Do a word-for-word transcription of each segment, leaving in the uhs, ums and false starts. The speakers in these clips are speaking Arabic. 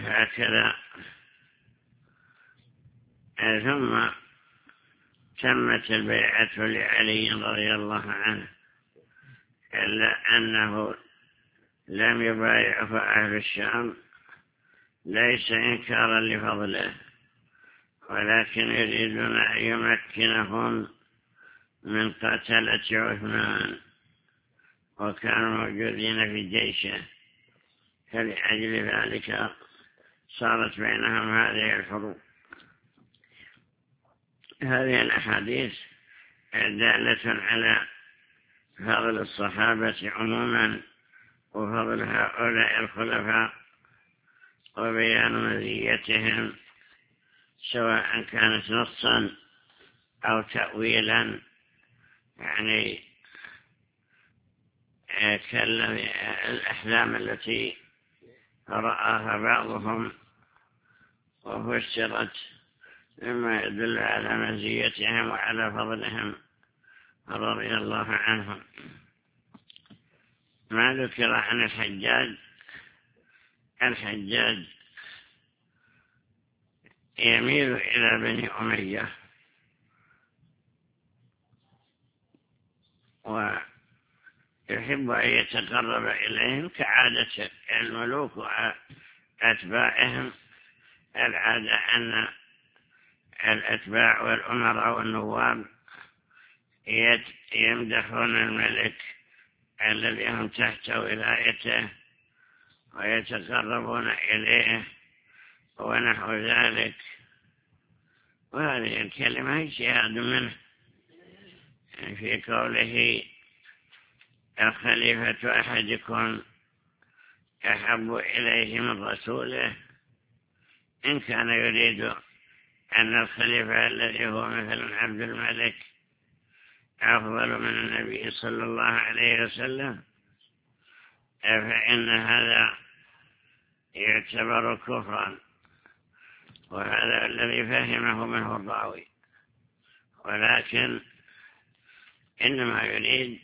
هكذا. ثم تمت البيعة لعلي رضي الله عنه، إلا أنه لم يبايعه أهل الشام، ليس إنكارا لفضله، ولكن يريدون أن يمكنهم من قتلة عثمان، وكانوا موجودين في جيشه، فلأجل ذلك صارت بينهم هذه الحروب. هذه الأحاديث دالة على فضل الصحابة عموما وفضل هؤلاء الخلفاء وبيان مزيتهم، سواء كانت نصا أو تأويلا، يعني كالأحلام التي رآها بعضهم وفسرت، مما يدل على مزيتهم وعلى فضلهم رضي الله عنهم. ما ذكر عن الحجاج، الحجاج يميل إلى بني أمية، ويحب أن يتقرب إليهم كعادة الملوك وأتباعهم. العادة أن الأتباع والأمراء والنواب يمدحون الملك الذي هم تحت ولايته ويتقربون إليه ونحو ذلك، وهذه الكلمة اجتهاد منه في قوله الخليفة أحدكم أحب إليه من رسوله، إن كان يريد أن الخليفة الذي هو مثل عبد الملك أفضل من النبي صلى الله عليه وسلم، فإن هذا يعتبر كفرا، وهذا الذي فهمه منه الراوي، ولكن إنما يريد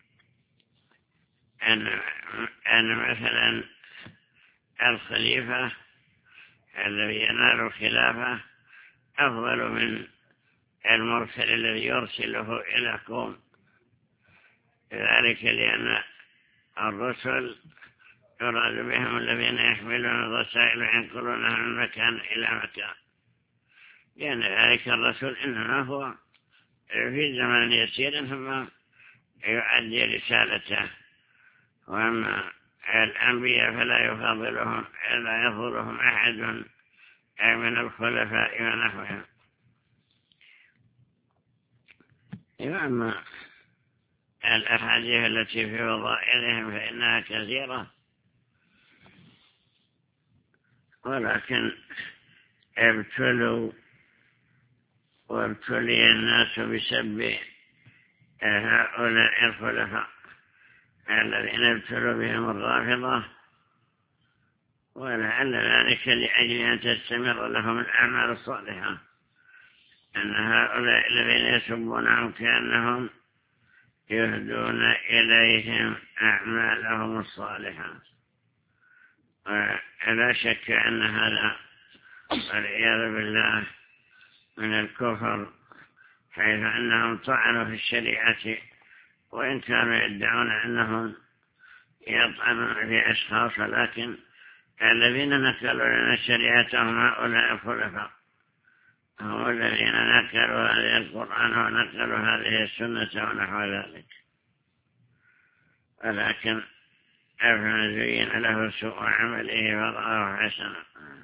أن, أن مثلا الخليفة الذي ينال الخلافة أفضل من المرسل الذي يرسله إلى قوم، ذلك لأن الرسل يراد بهم الذين يحملون الرسائل وينقلونها من مكان إلى مكان، لأن ذلك الرسول إنما هو في زمن يسير ثم يؤدي رسالته، وأما الأنبياء فلا يفضلهم لا يفضلهم أحد من الخلفاء ونحوهم. وأما الأحاديث التي في فضائلهم فإنها كثيرة، ولكن ابتلوا وابتلي الناس بسب هؤلاء الخلفاء الذين ابتلوا بهم الرافضة، ولعل ذلك لأجل أن تستمر لهم الأعمال الصالحة، أن هؤلاء الذين يسبونهم كأنهم يهدون إليهم أعمالهم الصالحة، ولا شك أن هذا والعياذ بالله من الكفر، حيث أنهم طعنوا في الشريعة، وإن كانوا يدعون أنهم يطعنون في أشخاص، لكن الذين نقلوا لنا الشريعة هم هؤلاء الخلفاء، هم الذين نقلوا هذه القرآن ونقلوا هذه السنة ونحو ذلك، ولكن أفمن زين له سوء عمله فرآه حسنا.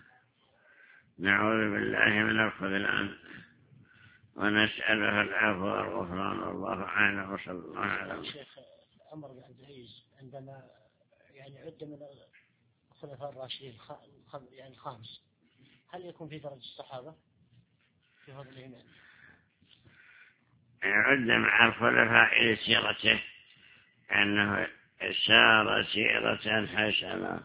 نعوذ بالله من الخذلان ونسأله العفو والغفران، والله أعلم، وصلى الله على وسلم. الشيخ عمر بن عبد العزيز عندما يعني عد من الخلفاء الراشدين يعني الخامس، هل يكون في درجة الصحابة في هذا الإيمان؟ يعد مع الخلفاء لسيرته أنه سار سيرة حسنة،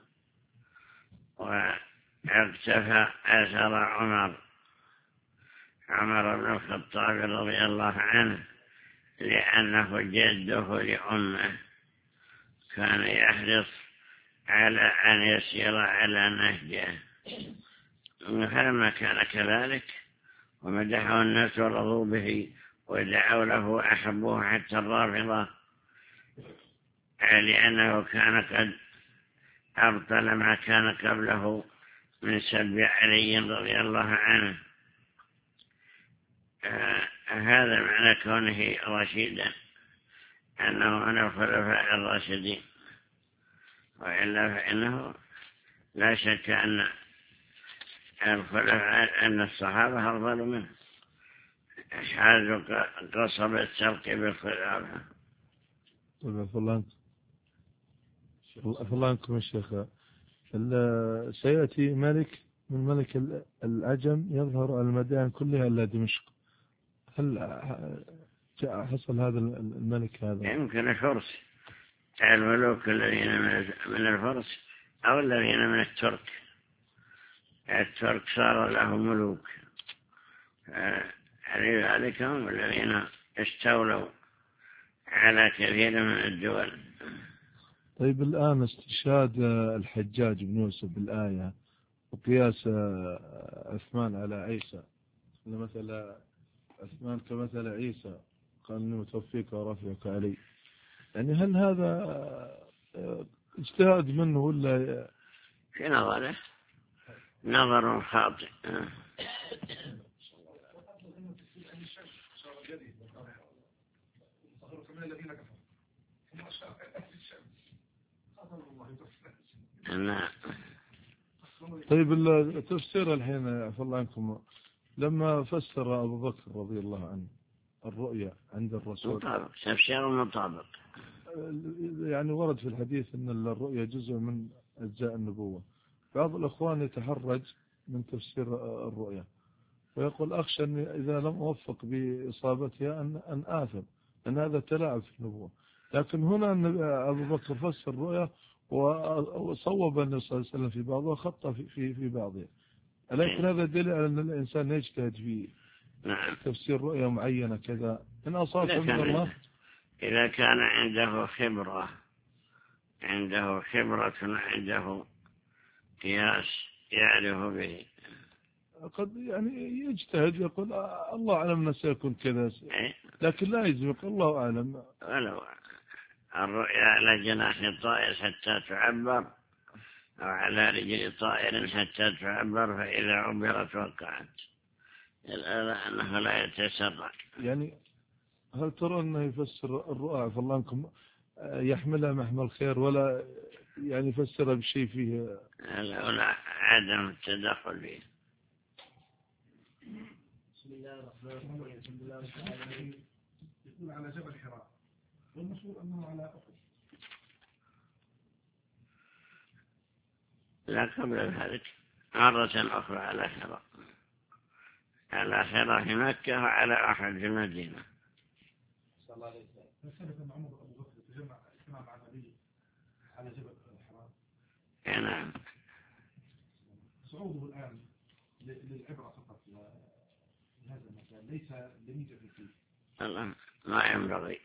واقتفى أثر عمر عمر بن الخطاب رضي الله عنه، لأنه جده لأمه، كان يحرص على أن يسير على نهجه، فلما كان كذلك ومدحه الناس ورضوا به ودعوا له وأحبوه حتى الرافضة لأنه كان قد أبطل ما كان قبله من سب علي رضي الله عنه. آه هذا معنى كونه رشيدا، أنه من الخلفاء الراشدين، وإلا فإنه لا شك أن الخلفاء أن الصحابة أفضل منه، حاجوا قصب السرق بالخلافة. الله عنكم يا شيخ، سيأتي ملك من ملك العجم يظهر المدائن كلها إلا دمشق، هل حصل هذا الملك هذا؟ يمكن الفرس، الملوك الذين من الفرس أو الذين من الترك. الترك صار لهم ملوك، لذلك هم الذين استولوا على كثير من الدول. طيب الآن استشهاد الحجاج بن يوسف بالآية وقياس عثمان على عيسى، مثل عثمان كمثل عيسى قال إني متوفيك ورافعك علي، يعني هل هذا اجتهاد منه ولا في نظره نظر خاطئ؟ نعم. طيب التفسير الحين عفى الله عنكم، لما فسر أبو بكر رضي الله عنه الرؤيا عند الرسول مطابق، تفسير مطابق، يعني ورد في الحديث أن الرؤيا جزء من أجزاء النبوة. بعض الأخوان يتحرج من تفسير الرؤيا ويقول أخشى أن إذا لم أوفق بإصابتها أن أن آثم، أن هذا تلاعب في النبوة. لكن هنا أبو بكر فسر الرؤيا وصوب النبي صلى الله عليه وسلم في بعضها وخطأ في في في بعضها، لكن هذا دليل على أن الإنسان يجتهد في نعم. تفسير رؤيا معينة كذا إن أصاب من الله. إذا كان عنده خبرة عنده خبرة عنده قياس يعرف به، قد يعني يجتهد يقول الله أعلم أنه سيكون كذا، لكن لا يجب يقول الله أعلم. ولو الرؤيا على جناح الطائر حتى تعبر أو على رجل طائر حتى تعبر، فإذا عبرت وقعت، أنه لا يتسرع. يعني هل ترى أنه يفسر الرؤى فالله عنكم يحملها محمل الخير ولا يعني يفسرها بشيء فيه لا عدم التدخل فيه؟ بسم الله الرحمن الرحيم. الحمد لله رب العالمين. يقول على جبل حراء والمشهور أنه على أحد. لا قبل ذلك مرة أخرى على حراء، على حراء في مكة وعلى أحد في المدينة. صلى الله عليه وسلم. فسلف أن عمر أبو بكر تجمع اجتماع مع النبي على جبل حراء. نعم. صعوده الآن للعبرة فقط لهذا المكان، ليس لميجة فيه. الله ما ينبغي.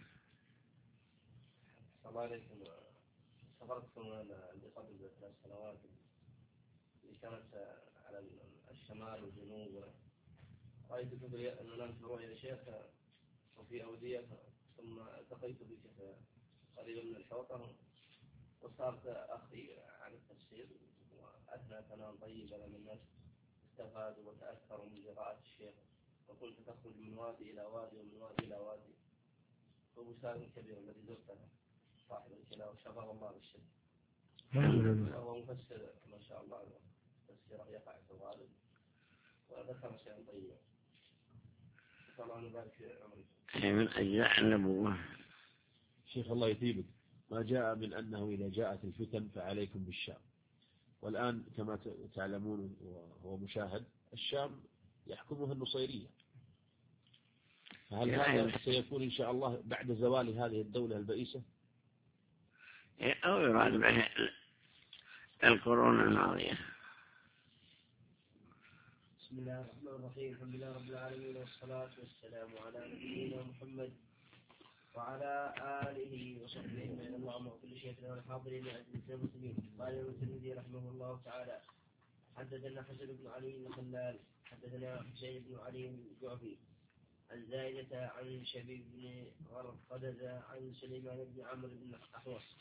صلى الله عليه وسلم. سافرتكم لقبل ثلاث سنوات اللي كانت على الشمال والجنوب، رأيت أن في رؤيا شيخ وفي أودية، ثم التقيت بك قريبا من الحوطة وصارت أخي عن التفسير وأثنى ثناء طيب على الناس استفادوا وتأثروا من قراءة الشيخ، وكنت تخرج من وادي إلى وادي ومن وادي إلى وادي. أبو سالم الكبير الذي زرته صاحب الكلام شفاه الله بالشد، وهو مفسر ما شاء الله تفسيره يقع في الغالب وذكر شيئا طيبا. صلى الله يبارك في عمرك. من أجزاء النبوة. شيخ الله يثيبك، ما جاء من أنه إذا جاءت الفتن فعليكم بالشام، والآن كما تعلمون وهو مشاهد الشام يحكمها النصيرية، فهل هذا سيكون إن شاء الله بعد زوال هذه الدولة البئيسة؟ أو يراد به القرون الماضية. بسم الله الرحمن الرحيم. الحمد لله رب العالمين والصلاة والسلام على نبينا محمد وعلى آله وصحبه أجمعين. اللهم اغفر لشيخنا والحاضرين وأجل المسلمين. قال الترمذي رحمه الله تعالى: حدثنا حسن بن علي الخلال حدثنا حسين بن علي الجعفي عن زائدة عن شبيب بن غرقدة عن سليمان بن عمرو بن أحوص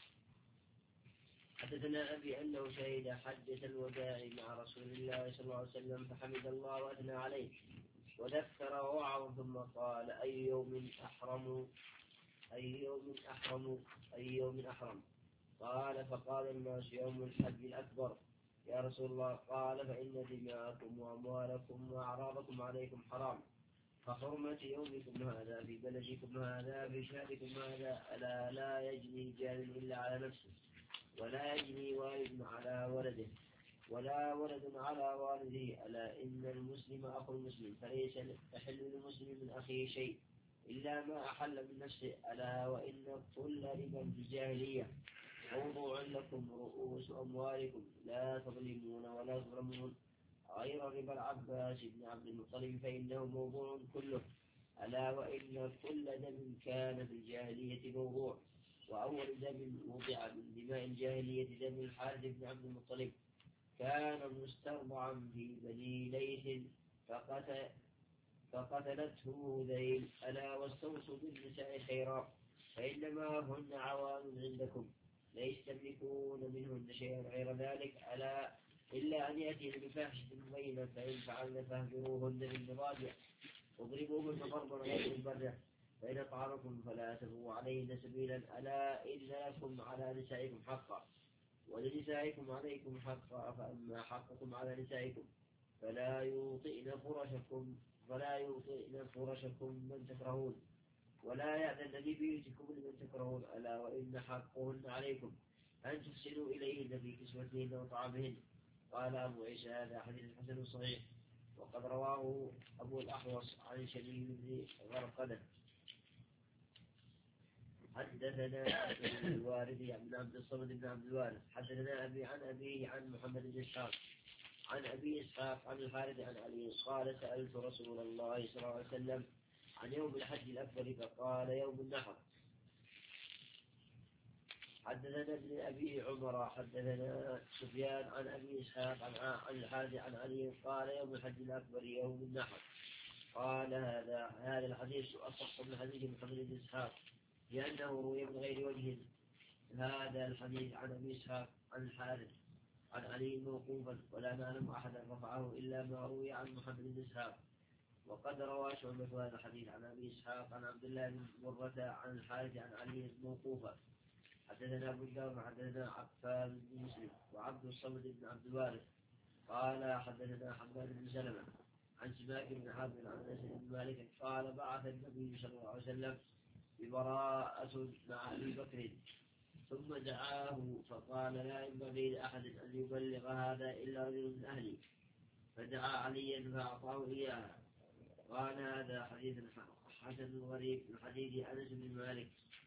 حدثنا أبي أنه شهد حجة الوداع مع رسول الله صلى الله عليه وسلم فحمد الله وأثنى عليه وذكر ووعظ ثم قال أي يوم أحرم أي يوم أحرم أي يوم أحرم قال فقال الناس يوم الحج الأكبر يا رسول الله قال فإن دماءكم وأموالكم وأعراضكم عليكم حرام فحرمة يومكم هذا في بلدكم هذا في شهركم هذا ألا لا يجني جار إلا على نفسه ولا يجني والد على ولده ولا ولد على والده ألا إن المسلم أخو المسلم فليس يحل للمسلم من أخيه شيء إلا ما أحل من نفسه ألا وإن كل ربا بالجاهلية موضوع لكم رؤوس أموالكم لا تظلمون ولا تظلمون غير ربا العباس بن عبد المطلب فإنه موضوع كله ألا وإن كل دم كان في الجاهلية موضوع وأول دم وضع من دماء الجاهلية دم الحارث بن عبد المطلب كان مسترضعا في بني ليث فقتل فقتلته ذيل ألا واستوصوا بالنساء خيرا فإنما هن عوان عندكم لا يستملكون منهن شيئا غير ذلك ألا إلا أن يأتين بفاحشة مبينة فإن فعلن فاهجروهن بالمضاجع واضربوهن ضربا غير مبرح فإن أطعنكم فلا تبغوا عليهن سبيلا ألا إن لكم على نسائكم حقا ولنسائكم عليكم حقا فأما حقكم على نسائكم فلا يوطئن فرشكم فلا يوطئن فرشكم من تكرهون ولا يأذن لبيوتكم لمن تكرهون ألا وإن حقهن عليكم أن تحسنوا إليهن في كسوتهن وطعامهن. قال أبو عيسى هذا حديث حسن صحيح وقد رواه أبو الأحوص عن شبيب بن غرقدة. حدثنا الوارث بن عبد الصمد بن عبد الوارث حدثنا أبي عن أبيه عن محمد بن إسحاق عن أبي إسحاق عن الحارث عن علي قال سألت رسول الله صلى الله عليه وسلم عن يوم الحج الأكبر فقال يوم النحر. حدثنا ابن أبي عمر حدثنا سفيان عن أبي إسحاق عن الحارث عن علي قال يوم الحج الأكبر يوم النحر. قال هذا هذا الحديث أصح من حديث محمد بن إسحاق لأنه روي من غير وجه هذا الحديث عن أبي إسحاق عن الحارث عن علي موقوفا ولا نعلم أحدا رفعه إلا ما روي عن محمد بن إسحاق. وقد روى شعبة هذا الحديث عن أبي إسحاق عن عبد الله بن مرة عن الحارث عن علي موقوفا. حدثنا أبو داود حدثنا عفان بن مسلم وعبد الصمد بن عبد الوارث قال حدثنا حماد بن سلمة عن سماك بن حرب عن أنس بن مالك قال بعث النبي صلى الله عليه وسلم ببراءة مع أبي بكر ثم دعاه فقال لا ينبغي لأحد أن يبلغ هذا إلا رجل من أهلي فدعا عليا فأعطاه إياه. قال هذا حديث حسن غريب من حديث أنس بن مالك.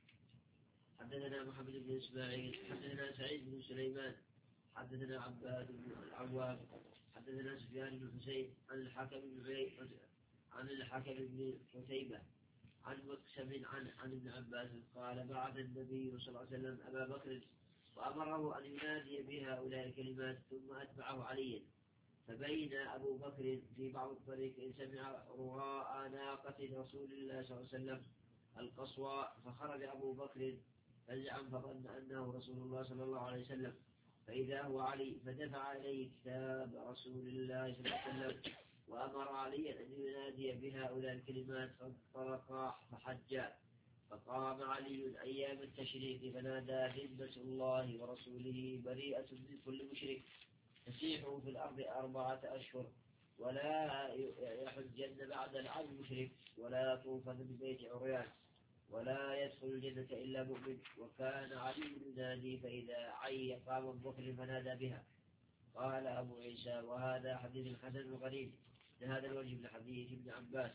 حدثنا محمد بن إسماعيل حدثنا سعيد بن سليمان حدثنا عباد بن العوام حدثنا سفيان بن حسين عن الحكم بن عن الحكم بن قتيبة عن مكسب عن عن ابن عباس قال بعث النبي صلى الله عليه وسلم أبا بكر وأمره أن ينادي بهؤلاء الكلمات ثم أتبعه عليا. فبين أبو بكر في بعض الطريق إن سمع رغاء ناقة رسول الله صلى الله عليه وسلم القصوى فخرج أبو بكر فزعا فظن أنه رسول الله صلى الله عليه وسلم فإذا هو علي فدفع إليه كتاب رسول الله صلى الله عليه وسلم وأمر علي أن ينادي بهؤلاء الكلمات فانطلقا فحجا. فقام علي أيام التشريق فنادى ذمة الله ورسوله بريئة من كل مشرك تسيحوا في الأرض أربعة أشهر ولا يحجن بعد العام مشرك ولا يطوفن بالبيت عريان ولا يدخل الجنة إلا مؤمن. وكان علي ينادي فإذا عي قام أبو بكر فنادى بها. قال أبو عيسى وهذا حديث حسن غريب لهذا الوجه من حديث ابن عباس.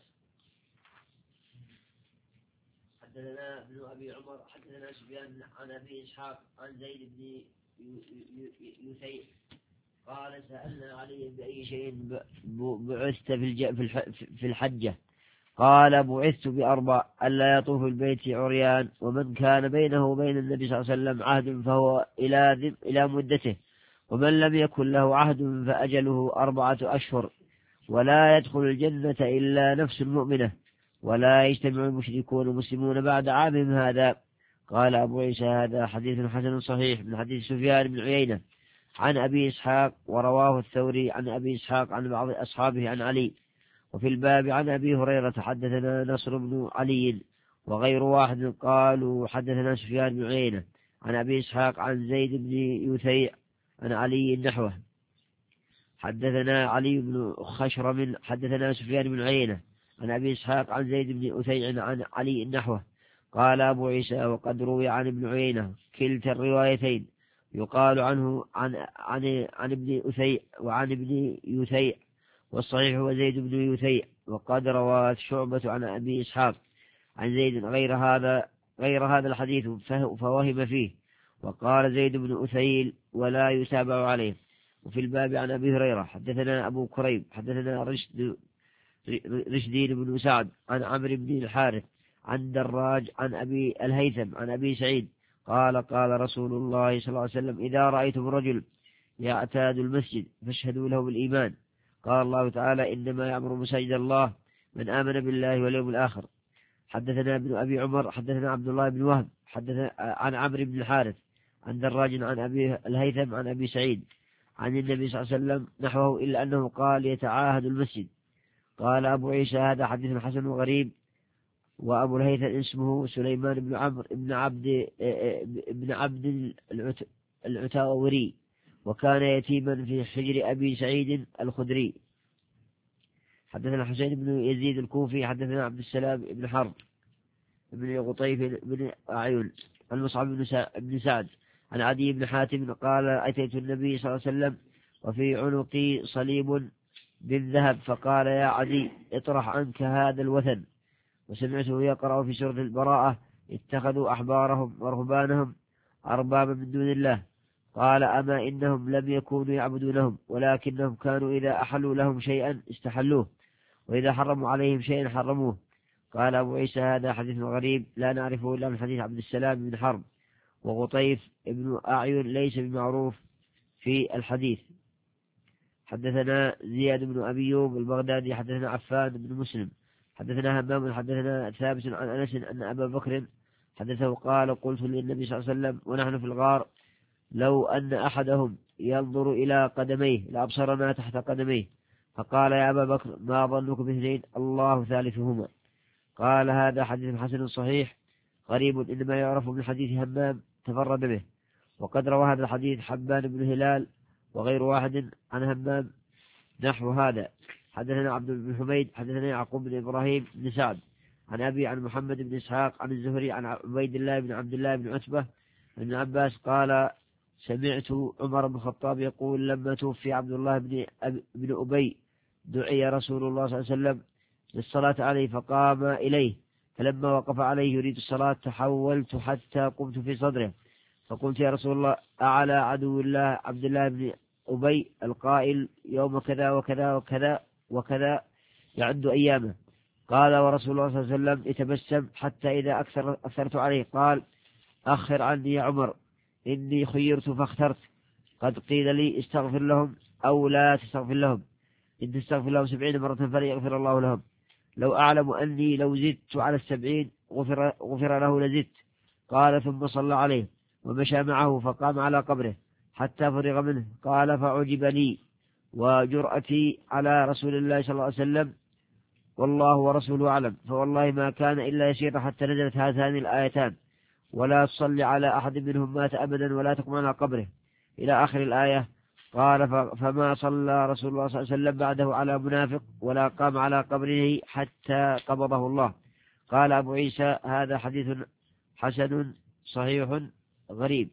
حدثنا ابن أبي عمر حدثنا سفيان عن أبي إسحاق عن زيد بن يثيب قال سألنا علي بأي شيء بعثت في الحجة قال بعثت بأربع ألا يطوف البيت عريان ومن كان بينه وبين النبي صلى الله عليه وسلم عهد فهو إلى إلى مدته ومن لم يكن له عهد فأجله أربعة أشهر، ولا يدخل الجنة إلا نفس مؤمنة، ولا يجتمع المشركون والمسلمون بعد عامهم هذا. قال أبو عيسى هذا حديث حسن صحيح من حديث سفيان بن عيينة عن أبي إسحاق، ورواه الثوري عن أبي إسحاق عن بعض أصحابه عن علي. وفي الباب عن أبي هريرة حدثنا نصر بن علي وغير واحد قالوا حدثنا سفيان بن عيينة عن أبي إسحاق عن زيد بن يثيع عن علي نحوه. حدثنا علي بن خشرم حدثنا سفيان بن عيينة عن أبي إسحاق عن زيد بن يثيع عن علي نحوه. قال أبو عيسى وقد روي عن ابن عيينة كلتا الروايتين يقال عنه عن عن عن ابن يثيع وعن ابن يثيع، والصحيح هو زيد بن يثيع. وقد روى شعبة عن أبي إسحاق عن زيد غير هذا غير هذا الحديث فوهم فيه، وقال زيد بن أثيل ولا يتابع عليه. وفي الباب عن أبي هريرة حدثنا أبو كريب حدثنا رشد رشدين بن سعد عن عمرو بن الحارث عن دراج عن أبي الهيثم عن أبي سعيد قال قال رسول الله صلى الله عليه وسلم إذا رأيتم رجل يعتاد المسجد فاشهدوا له بالإيمان. قال الله تعالى إنما يأمر مساجد الله من آمن بالله واليوم الآخر. حدثنا ابن أبي عمر حدثنا عبد الله بن وهب حدثنا عن عمرو بن الحارث عن دراج عن أبي الهيثم عن أبي سعيد عن النبي صلى الله عليه وسلم نحوه إلا أنه قال يتعاهد المسجد. قال أبو عيسى هذا حديث حسن وغريب. وأبو الهيثم اسمه سليمان بن عمرو بن عبد ابن عبد العتاوري، وكان يتيما في حجر أبي سعيد الخدري. حدثنا حسين بن يزيد الكوفي حدثنا عبد السلام بن حرب بن غطيف بن أعين عن مصعب بن سعد عن عدي بن حاتم قال أتيت النبي صلى الله عليه وسلم وفي عنقي صليب بالذهب فقال يا عدي اطرح عنك هذا الوثن. وسمعته يقرأ في سورة البراءة اتخذوا أحبارهم ورهبانهم أربابا من دون الله. قال أما إنهم لم يكونوا يعبدونهم ولكنهم كانوا إذا أحلوا لهم شيئا استحلوه وإذا حرموا عليهم شيئا حرموه. قال أبو عيسى هذا حديث غريب لا نعرفه إلا من حديث عبد السلام بن حرب. وغطيف ابن أعين ليس بمعروف في الحديث. حدثنا زياد بن أبي يوب البغدادي حدثنا عفان بن مسلم حدثنا همام حدثنا ثابت عن أنس أن أبا بكر حدثه قال قلت للنبي صلى الله عليه وسلم ونحن في الغار لو أن أحدهم ينظر إلى قدميه لأبصرنا تحت قدميه. فقال يا أبا بكر ما ظنك باثنين الله ثالثهما. قال هذا حديث حسن صحيح غريب إنما يعرف من حديث همام تفرد به. وقد روى هذا الحديث حبان بن هلال وغير واحد عن همام نحو هذا. حدثنا عبد بن حميد حدثنا يعقوب بن إبراهيم بن سعد عن أبي عن محمد بن إسحاق عن الزهري عن عبيد الله بن عبد الله بن عتبة بن عباس قال سمعت عمر بن الخطاب يقول لما توفي عبد الله بن بن أبي دعي رسول الله صلى الله عليه وسلم للصلاة عليه فقام إليه، فلما وقف عليه يريد الصلاة تحولت حتى قمت في صدره فقلت يا رسول الله أعلى عدو الله عبد الله بن أبي القائل يوم كذا وكذا وكذا وكذا يعد أيامه. قال ورسول الله صلى الله عليه وسلم يتبسم حتى إذا أكثر أكثرت عليه قال أخر عني يا عمر إني خيرت فاخترت قد قيل لي استغفر لهم أو لا تستغفر لهم إن تستغفر لهم سبعين مرة فليغفر الله لهم. لو أعلم أني لو زدت على السبعين غفر, غفر له لزدت. قال ثم صلى عليه ومشى معه فقام على قبره حتى فرغ منه. قال فعجب لي وجرأتي على رسول الله صلى الله عليه وسلم والله ورسوله أعلم، فوالله ما كان إلا يسير حتى نزلت هاتان الآيتان ولا تصلي على أحد منهم مات أبدا ولا تقم على قبره إلى آخر الآية. قال فما صلى رسول الله صلى الله عليه وسلم بعده على منافق ولا قام على قبره حتى قبضه الله. قال أبو عيسى هذا حديث حسن صحيح غريب.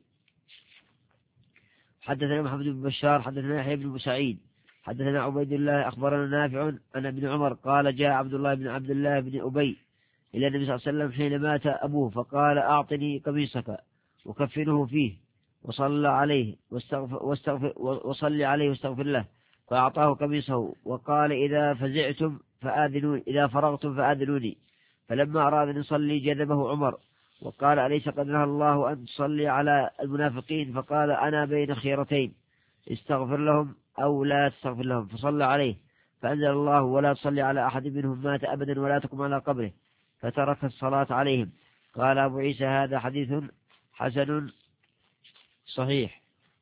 حدثنا محمد بن بشار حدثنا يحيى بن سعيد حدثنا عبيد الله أخبرنا نافع أن ابن عمر قال جاء عبد الله بن عبد الله بن أبي إلى النبي صلى الله عليه وسلم حين مات أبوه فقال أعطني قميصك وكفنه فيه وصلى عليه واستغفر واستغفر وصلي عليه واستغفر له. فأعطاه قميصه وقال إذا فزعتم فآذنوني إذا فرغتم فآذنوني. فلما أراد أن يصلي جذبه عمر وقال أليس قد نهى الله أن تصلي على المنافقين؟ فقال أنا بين خيرتين استغفر لهم أو لا تستغفر لهم، فصلى عليه، فأنزل الله ولا تصلي على أحد منهم مات أبدا ولا تقم على قبره، فترك الصلاة عليهم. قال أبو عيسى هذا حديث حسن صحيح.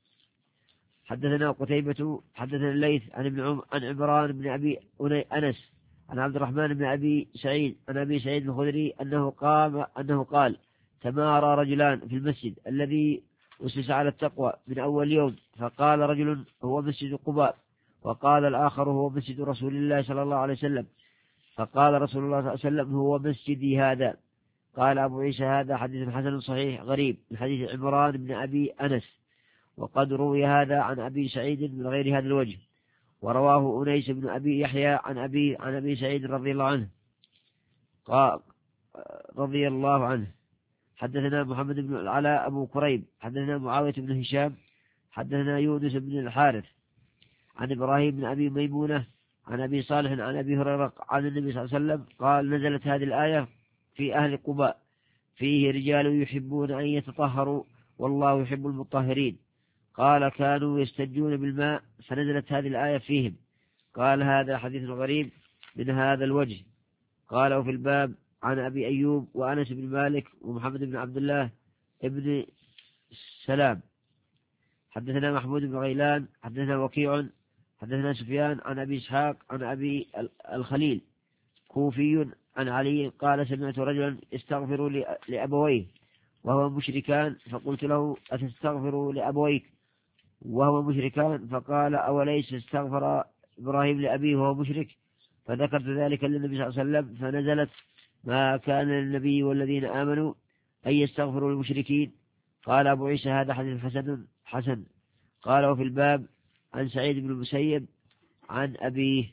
حدثنا قتيبة حدثنا الليث عن ابن عم عن عمران بن أبي أنس عن عبد الرحمن بن أبي سعيد عن أبي سعيد الخدري أنه قام أنه قال تمارى رجلان في المسجد الذي أسس على التقوى من أول يوم، فقال رجل هو مسجد قباء، وقال الآخر هو مسجد رسول الله صلى الله عليه وسلم، فقال رسول الله صلى الله عليه وسلم هو مسجدي هذا. قال أبو عيسى هذا حديث حسن صحيح غريب من حديث عمران بن أبي أنس، وقد روي هذا عن أبي سعيد من غير هذا الوجه، ورواه أنيس بن أبي يحيى عن أبي عن أبي سعيد رضي الله عنه قال رضي الله عنه. حدثنا محمد بن العلاء أبو كريب حدثنا معاوية بن هشام حدثنا يونس بن الحارث عن إبراهيم بن أبي ميمونة عن أبي صالح عن أبي هريرة عن النبي صلى الله عليه وسلم قال نزلت هذه الآية في أهل قباء فيه رجال يحبون أن يتطهروا والله يحب المطهرين. قال كانوا يستجون بالماء فنزلت هذه الآية فيهم. قال هذا حديث غريب من هذا الوجه. قال وفي الباب عن أبي أيوب وأنس بن مالك ومحمد بن عبد الله ابن سلام. حدثنا محمود بن غيلان حدثنا وكيع حدثنا سفيان عن أبي إسحاق عن أبي الخليل كوفي عن علي قال سمعت رجلا استغفروا لأبويه وهو مشركان، فقلت له أتستغفر لأبويك وهو مشركان؟ فقال أوليس استغفر إبراهيم لأبيه وهو مشرك؟ فذكرت ذلك للنبي صلى الله عليه وسلم فنزلت ما كان للنبي والذين آمنوا أن يستغفروا للمشركين. قال أبو عيسى هذا حديث حسن حسن. قال وفي الباب عن سعيد بن المسيب عن أبيه.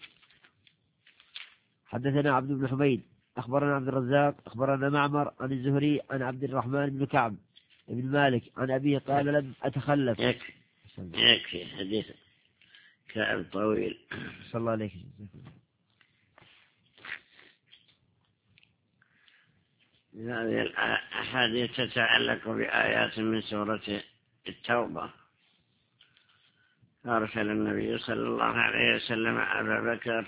حدثنا عبد بن حميد أخبرنا عبد الرزاق أخبرنا معمر عن الزهري عن عبد الرحمن بن كعب بن مالك عن أبيه قال لم أتخلف. يكفي يكفي حديث كعب طويل. صلى الله عليه وسلم. هذه الأحاديث تتعلق بآيات من سورة التوبة. أرسل النبي صلى الله عليه وسلم أبا بكر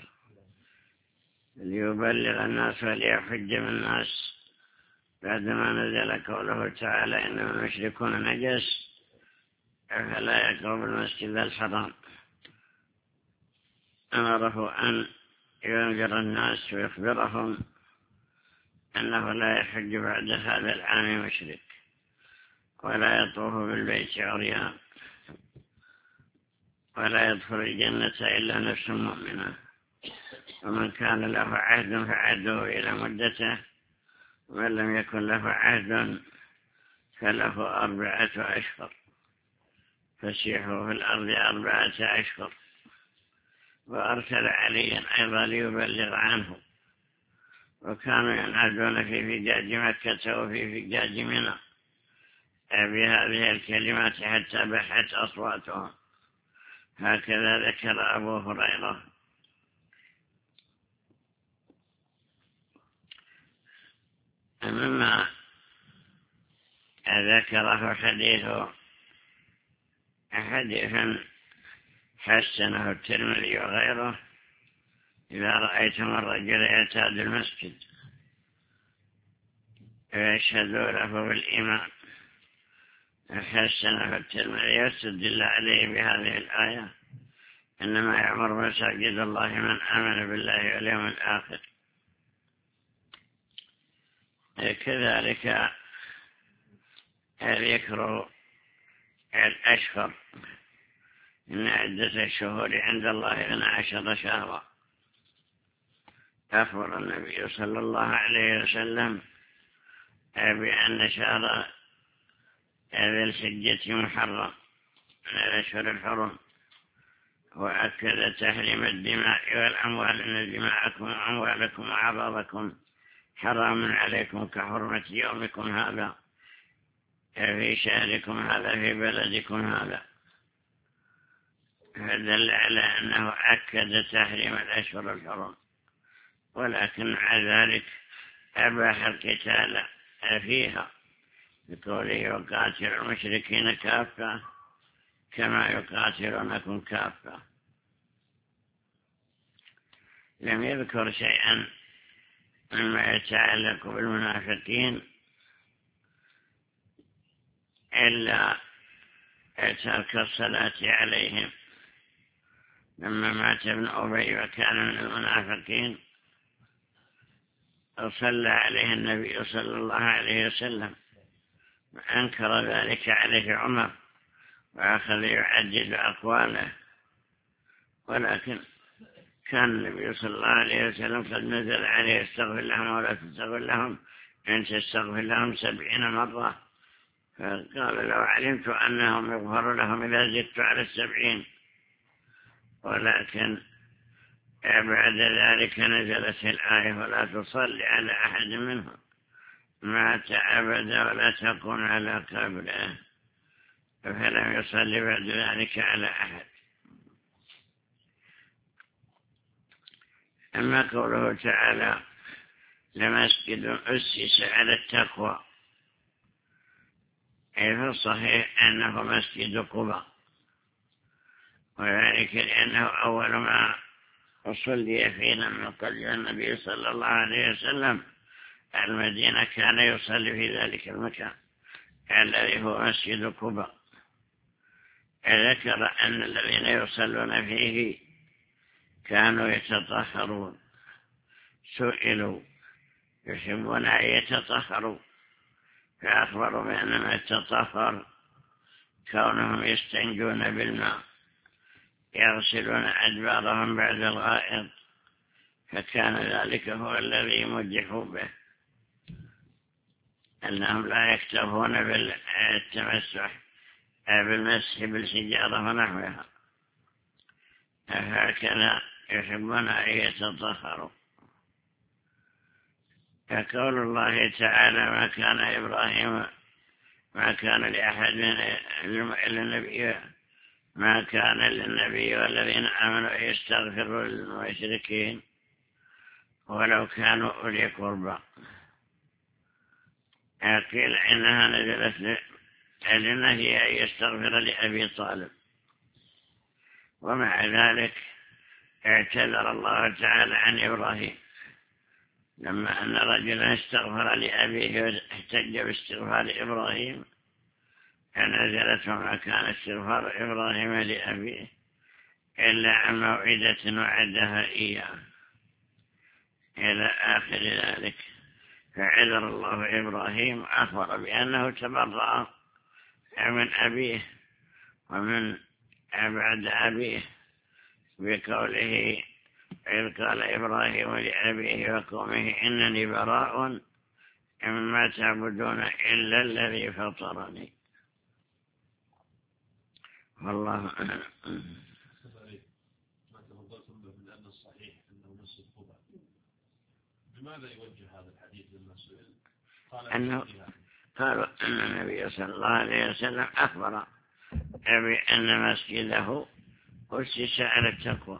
ليبلغ الناس وليحج من الناس بعدما نزل قوله تعالى إنما المشركون نجس فلا يقرب المسجد الحرام. أمره أن ينذر الناس ويخبرهم أنه لا يحج بعد هذا العام مشرك ولا يطوف بالبيت عريان ولا يدخل الجنة إلا نفس مؤمنة، ومن كان له عهد فعهده إلى مدته ومن لم يكن له عهد فله أربعة أشهر فسيحوا في الأرض أربعة أشهر. وأرسل عليا أيضا ليبلغ عنه، وكانوا ينادون في فجاج مكة وفي فجاج منى بهذه الكلمات حتى بحت أصواتهم. هكذا ذكر أبو هريرة. مما ذكره حديث حديثا حسنه الترمذي وغيره إذا رأيتم الرجل يعتاد المسجد ويشهد له بالإيمان حسنه الترمذي واستدل عليه بهذه الآية إنما يعمر مساجد الله من آمن بالله واليوم الآخر. كذلك ذكر الأشهر إن عدة الشهور عند الله اثنا عشر شهرا. أخبر النبي صلى الله عليه وسلم بأن شهر ذي الحجة محرم من الأشهر الحرم، وأكد تحريم الدماء والأموال إن دماءكم وأموالكم وأعراضكم حرام عليكم كحرمة يومكم هذا في شهركم هذا في بلدكم هذا. فدل على أنه أكد تحريم الأشهر الحرم، ولكن مع ذلك أباح القتال فيها بقوله وقاتل المشركين كافة كما يقاتلونكم كافة. لم يذكر شيئا مما يتعلق بالمنافقين إلا ترك الصلاة عليهم. لما مات ابن أبي وكان من المنافقين صلى عليه النبي صلى الله عليه وسلم، وأنكر ذلك عليه عمر وأخذ يعدد أقواله، ولكن كان النبي صلى الله عليه وسلم قد نزل عليه استغفر لهم ولا تستغفر لهم إن تستغفر لهم سبعين مرة، فقال لو علمت أنهم يغفر لهم إذا زدت على السبعين، ولكن بعد ذلك نزلت الآية ولا تصلي على أحد منهم مات أبدا ولا تقم على قبره، فلم يصلي بعد ذلك على أحد. أما قوله تعالى لمسجد أسس على التقوى، أي في الصحيح أنه مسجد قباء، وذلك لأنه أول ما صلي فينا من قبل النبي صلى الله عليه وسلم المدينة كان يصلي في ذلك المكان الذي هو مسجد قباء. ذكر أن الذين يصلون فيه كانوا يتطهرون، سئلوا يحبون أن يتطهروا فأخبروا بأنما يتطهر كونهم يستنجون بالماء، يغسلون أدبارهم بعد الغائط، فكان ذلك هو الذي يمدحوا به، أنهم لا يكتفون بالتمسح بالمسح بالحجارة ونحوها، هكذا يحبون أن يتطهروا. فقول الله تعالى ما كان إبراهيم ما كان لأحد من النبي ما كان للنبي والذين آمنوا يستغفروا للمشركين ولو كانوا أولي قربى. قيل إنها نزلت لنهي أن يستغفر لأبي طالب، ومع ذلك اعتذر الله تعالى عن إبراهيم لما أن رجلا استغفر لأبيه واحتج باستغفار إبراهيم، فنزلت وما كان استغفار إبراهيم لأبيه إلا عن موعدة وعدها إياه إلى آخر ذلك. فعذر الله إبراهيم، أخبر بأنه تبرأ من أبيه ومن بعد أبيه بقوله إذ قال إبراهيم لأبيه وقومه إنني براء مما تعبدون إلا الذي فطرني. والله ما تفضلتم به من أن الصحيح أنه مسجد قباء، بماذا يوجه هذا الحديث لما سئل؟ قال أنه قالوا أن النبي صلى الله عليه وسلم أخبر بأن مسجده أسس على التقوى،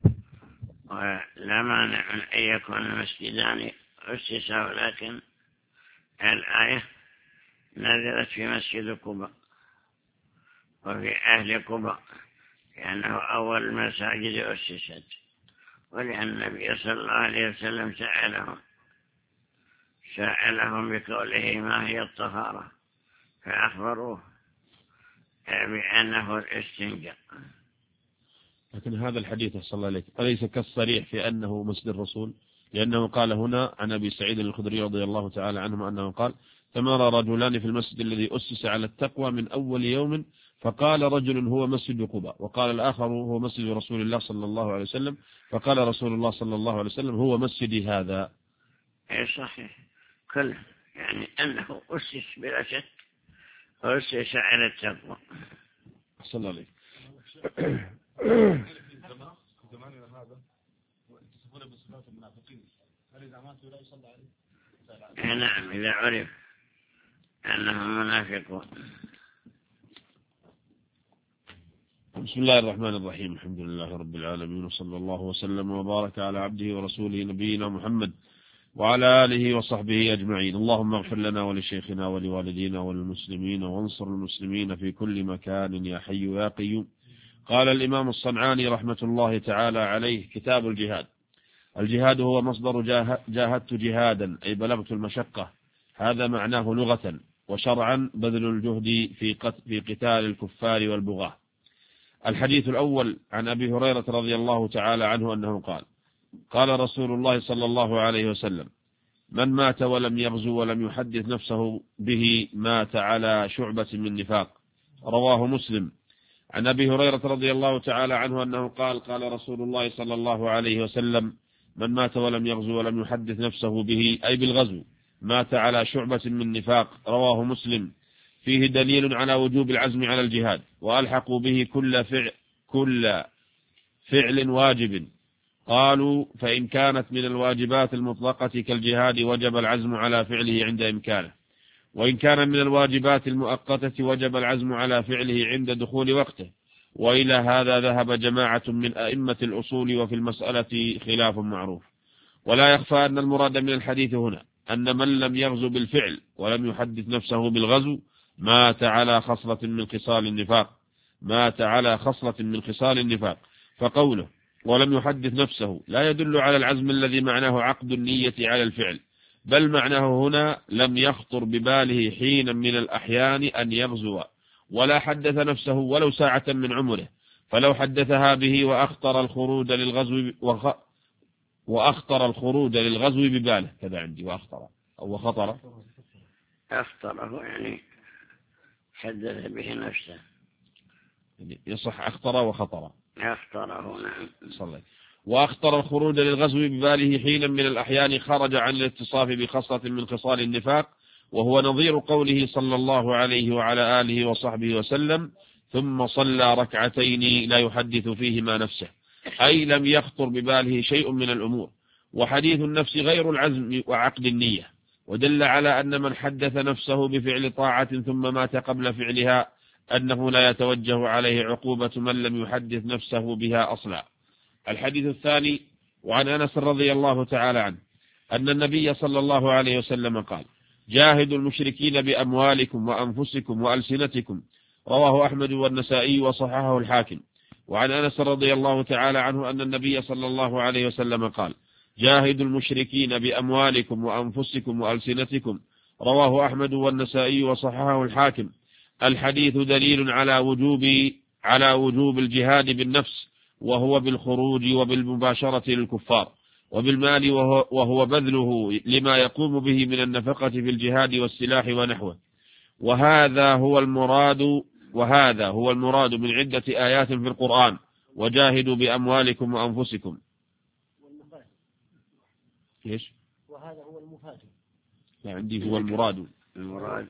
ولا مانع من أن يكون المسجدان أسسا، ولكن الآية نزلت في مسجد قباء وفي أهل قباء لأنه أول المساجد أسست، ولأن النبي صلى الله عليه وسلم سألهم سألهم بقوله ما هي الطهارة، فأخبروه بأنه الاستنجاء. لكن هذا الحديث صلى الله عليه وسلم أليس كالصريح في أنه مسجد الرسول؟ لأنه قال هنا عن أبي سعيد الخدري رضي الله تعالى عنه أنه قال تمارى رجلان في المسجد الذي أسس على التقوى من أول يوم، فقال رجل هو مسجد قباء، وقال الآخر هو مسجد رسول الله صلى الله عليه وسلم، فقال رسول الله صلى الله عليه وسلم هو مسجدي هذا. أي صحيح، كل يعني أنه أسس بلا شك، أسس على التقوى. صلى الله عليه زماننا هذا يتصفون بصفات المنافقين، هل إذا ماتوا لا يصلى عليه؟ نعم، إذا عرف أنهم منافقون. بسم الله الرحمن الرحيم، الحمد لله رب العالمين، وصلى الله وسلم وبارك على عبده ورسوله نبينا محمد وعلى آله وصحبه أجمعين. اللهم اغفر لنا ولشيخنا ولوالدينا وللمسلمين وانصر المسلمين في كل مكان يا حي يا قيوم. قال الإمام الصنعاني رحمة الله تعالى عليه: كتاب الجهاد. الجهاد هو مصدر جاهدت جهادا، أي بلغت المشقة، هذا معناه لغة، وشرعا بذل الجهد في في قتال الكفار والبغاة. الحديث الأول عن أبي هريرة رضي الله تعالى عنه أنه قال: قال رسول الله صلى الله عليه وسلم: من مات ولم يغزو ولم يحدث نفسه به مات على شعبة من نفاق. رواه مسلم. عن أبي هريرة رضي الله تعالى عنه أنه قال: قال رسول الله صلى الله عليه وسلم: من مات ولم يغزو ولم يحدث نفسه به، أي بالغزو، مات على شعبة من نفاق. رواه مسلم. فيه دليل على وجوب العزم على الجهاد، وألحقوا به كل فعل, كل فعل واجب. قالوا: فإن كانت من الواجبات المطلقة كالجهاد وجب العزم على فعله عند إمكانه، وإن كان من الواجبات المؤقتة وجب العزم على فعله عند دخول وقته. وإلى هذا ذهب جماعة من أئمة الأصول، وفي المسألة خلاف معروف. ولا يخفى أن المراد من الحديث هنا أن من لم يغزو بالفعل ولم يحدث نفسه بالغزو مات على خصلة من خصال النفاق، مات على خصلة من خصال النفاق. فقوله ولم يحدث نفسه لا يدل على العزم الذي معناه عقد النية على الفعل، بل معناه هنا لم يخطر بباله حين من الأحيان أن يغزو، ولا حدث نفسه ولو ساعة من عمره. فلو حدثها به وأخطر الخروج للغزو وخ... وأخطر الخروج للغزو بباله، كذا عندي، وأخطر أو خطر أخطره يعني حدث به نفسه، يصح أخطر وخطر، أخطره. نعم. صلي. وأخطر الخروج للغزو بباله حين من الأحيان خرج عن الاتصاف بخصلة من خصال النفاق، وهو نظير قوله صلى الله عليه وعلى آله وصحبه وسلم: ثم صلى ركعتين لا يحدث فيهما نفسه، أي لم يخطر بباله شيء من الأمور. وحديث النفس غير العزم وعقد النية، ودل على أن من حدث نفسه بفعل طاعة ثم مات قبل فعلها أنه لا يتوجه عليه عقوبة من لم يحدث نفسه بها أصلا. الحديث الثاني وعن أنس رضي الله تعالى عنه أن النبي صلى الله عليه وسلم قال: جاهدوا المشركين بأموالكم وأنفسكم وألسنتكم. رواه أحمد والنسائي وصححه الحاكم. وعن أنس رضي الله تعالى عنه أن النبي صلى الله عليه وسلم قال: جاهدوا المشركين بأموالكم وأنفسكم وألسنتكم. رواه أحمد والنسائي وصححه الحاكم. الحديث دليل على وجوب على وجوب الجهاد بالنفس، وهو بالخروج وبالمباشرة للكفار، وبالمال وهو, وهو بذله لما يقوم به من النفقة في الجهاد والسلاح ونحوه. وهذا هو المراد وهذا هو المراد من عدة آيات في القرآن: وجاهدوا بأموالكم وأنفسكم. إيش؟ وهذا هو المفاد. لا، عندي هو المراد. المراد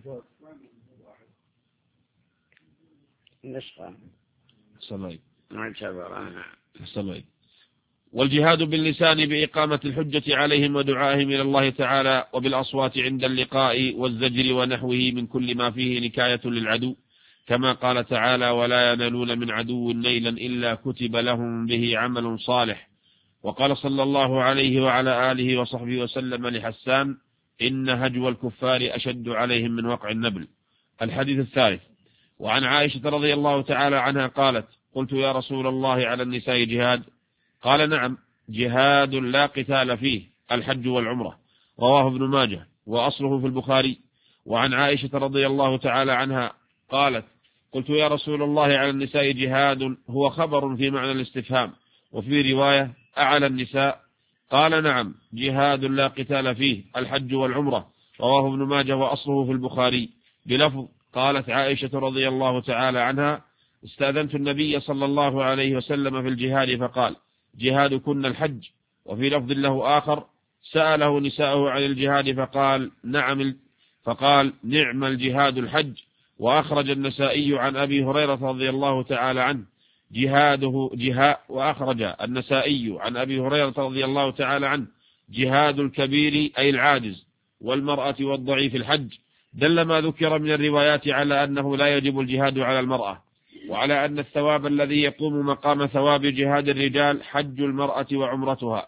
نسخة صلي معتبرة. صلي. والجهاد باللسان بإقامة الحجة عليهم ودعائهم إلى الله تعالى، وبالأصوات عند اللقاء والزجر ونحوه من كل ما فيه نكاية للعدو، كما قال تعالى: ولا ينالون من عدو نيلا إلا كتب لهم به عمل صالح. وقال صلى الله عليه وعلى آله وصحبه وسلم لحسان: إن هجو الكفار أشد عليهم من وقع النبل. الحديث الثالث وعن عائشة رضي الله تعالى عنها قالت: قلت يا رسول الله على النساء جهاد؟ قال: نعم، جهاد لا قتال فيه، الحج والعمرة. رواه ابن ماجه وأصله في البخاري. وعن عائشة رضي الله تعالى عنها قالت: قلت يا رسول الله على النساء جهاد هو خبر في معنى الاستفهام، وفي رواية أعلى النساء؟ قال: نعم، جهاد لا قتال فيه، الحج والعمرة. رواه ابن ماجه وأصله في البخاري بلفظ: قالت عائشة رضي الله تعالى عنها: استأذنت النبي صلى الله عليه وسلم في الجهاد فقال: جهادكن الحج. وفي لفظ له آخر: سأله نساءه عن الجهاد فقال: نعم فقال نعم الجهاد الحج. وأخرج النسائي عن أبي هريرة رضي الله تعالى عنه جهاده جهاد وأخرج النسائي عن أبي هريرة رضي الله تعالى عنه جهاد الكبير أي العاجز والمرأة والضعيف الحج. دل ما ذكر من الروايات على أنه لا يجب الجهاد على المرأة، وعلى أن الثواب الذي يقوم مقام ثواب جهاد الرجال حج المرأة وعمرتها.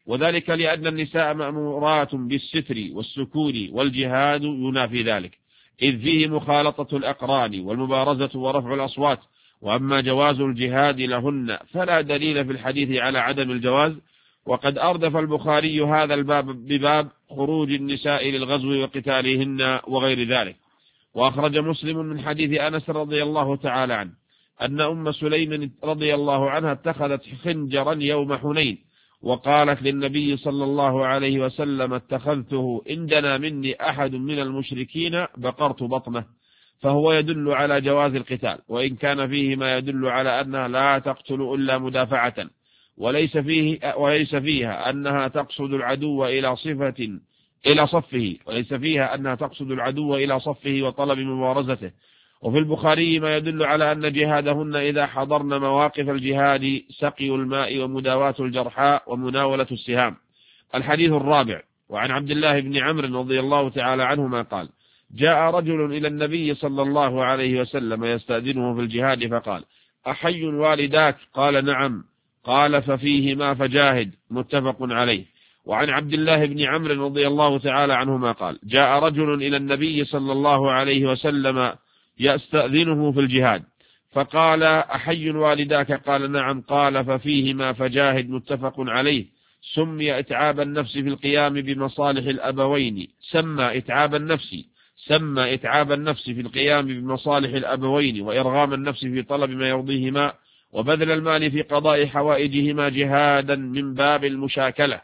وذلك لأن النساء مأمورات بالستر والسكون، والجهاد ينافي ذلك، إذ فيه مخالطة الأقران والمبارزة ورفع الأصوات. وأما جواز الجهاد لهن فلا دليل في الحديث على عدم الجواز، وقد أردف البخاري هذا الباب بباب خروج النساء للغزو وقتالهن وغير ذلك. وأخرج مسلم من حديث أنس رضي الله تعالى عنه أن أم سليم رضي الله عنها اتخذت خنجرا يوم حنين، وقالت للنبي صلى الله عليه وسلم: اتخذته إن دنا مني أحد من المشركين بقرت بطنه. فهو يدل على جواز القتال، وإن كان فيه ما يدل على أنها لا تقتل إلا مدافعة، وليس فيه وليس فيها أنها تقصد العدو إلى صفة إلى صفه وليس فيها أنها تقصد العدو إلى صفه وطلب مبارزته. وفي البخاري ما يدل على أن جهادهن إذا حضرن مواقف الجهاد سقي الماء ومداواة الجرحاء ومناولة السهام. الحديث الرابع، وعن عبد الله بن عمرو رضي الله تعالى عنهما قال: جاء رجل إلى النبي صلى الله عليه وسلم يستأذنه في الجهاد فقال: أحي والداك؟ قال: نعم. قال: ففيهما فجاهد. متفق عليه. وعن عبد الله بن عمرو رضي الله تعالى عنهما قال: جاء رجل إلى النبي صلى الله عليه وسلم يستأذنه في الجهاد فقال: أحي والداك؟ قال: نعم. قال: ففيهما فجاهد. متفق عليه. سمي إتعاب النفس في القيام بمصالح الأبوين سمى إتعاب النفس سمى إتعاب النفس في القيام بمصالح الأبوين وإرغام النفس في طلب ما يرضيهما وبذل المال في قضاء حوائجهما جهادا من باب المشاكلة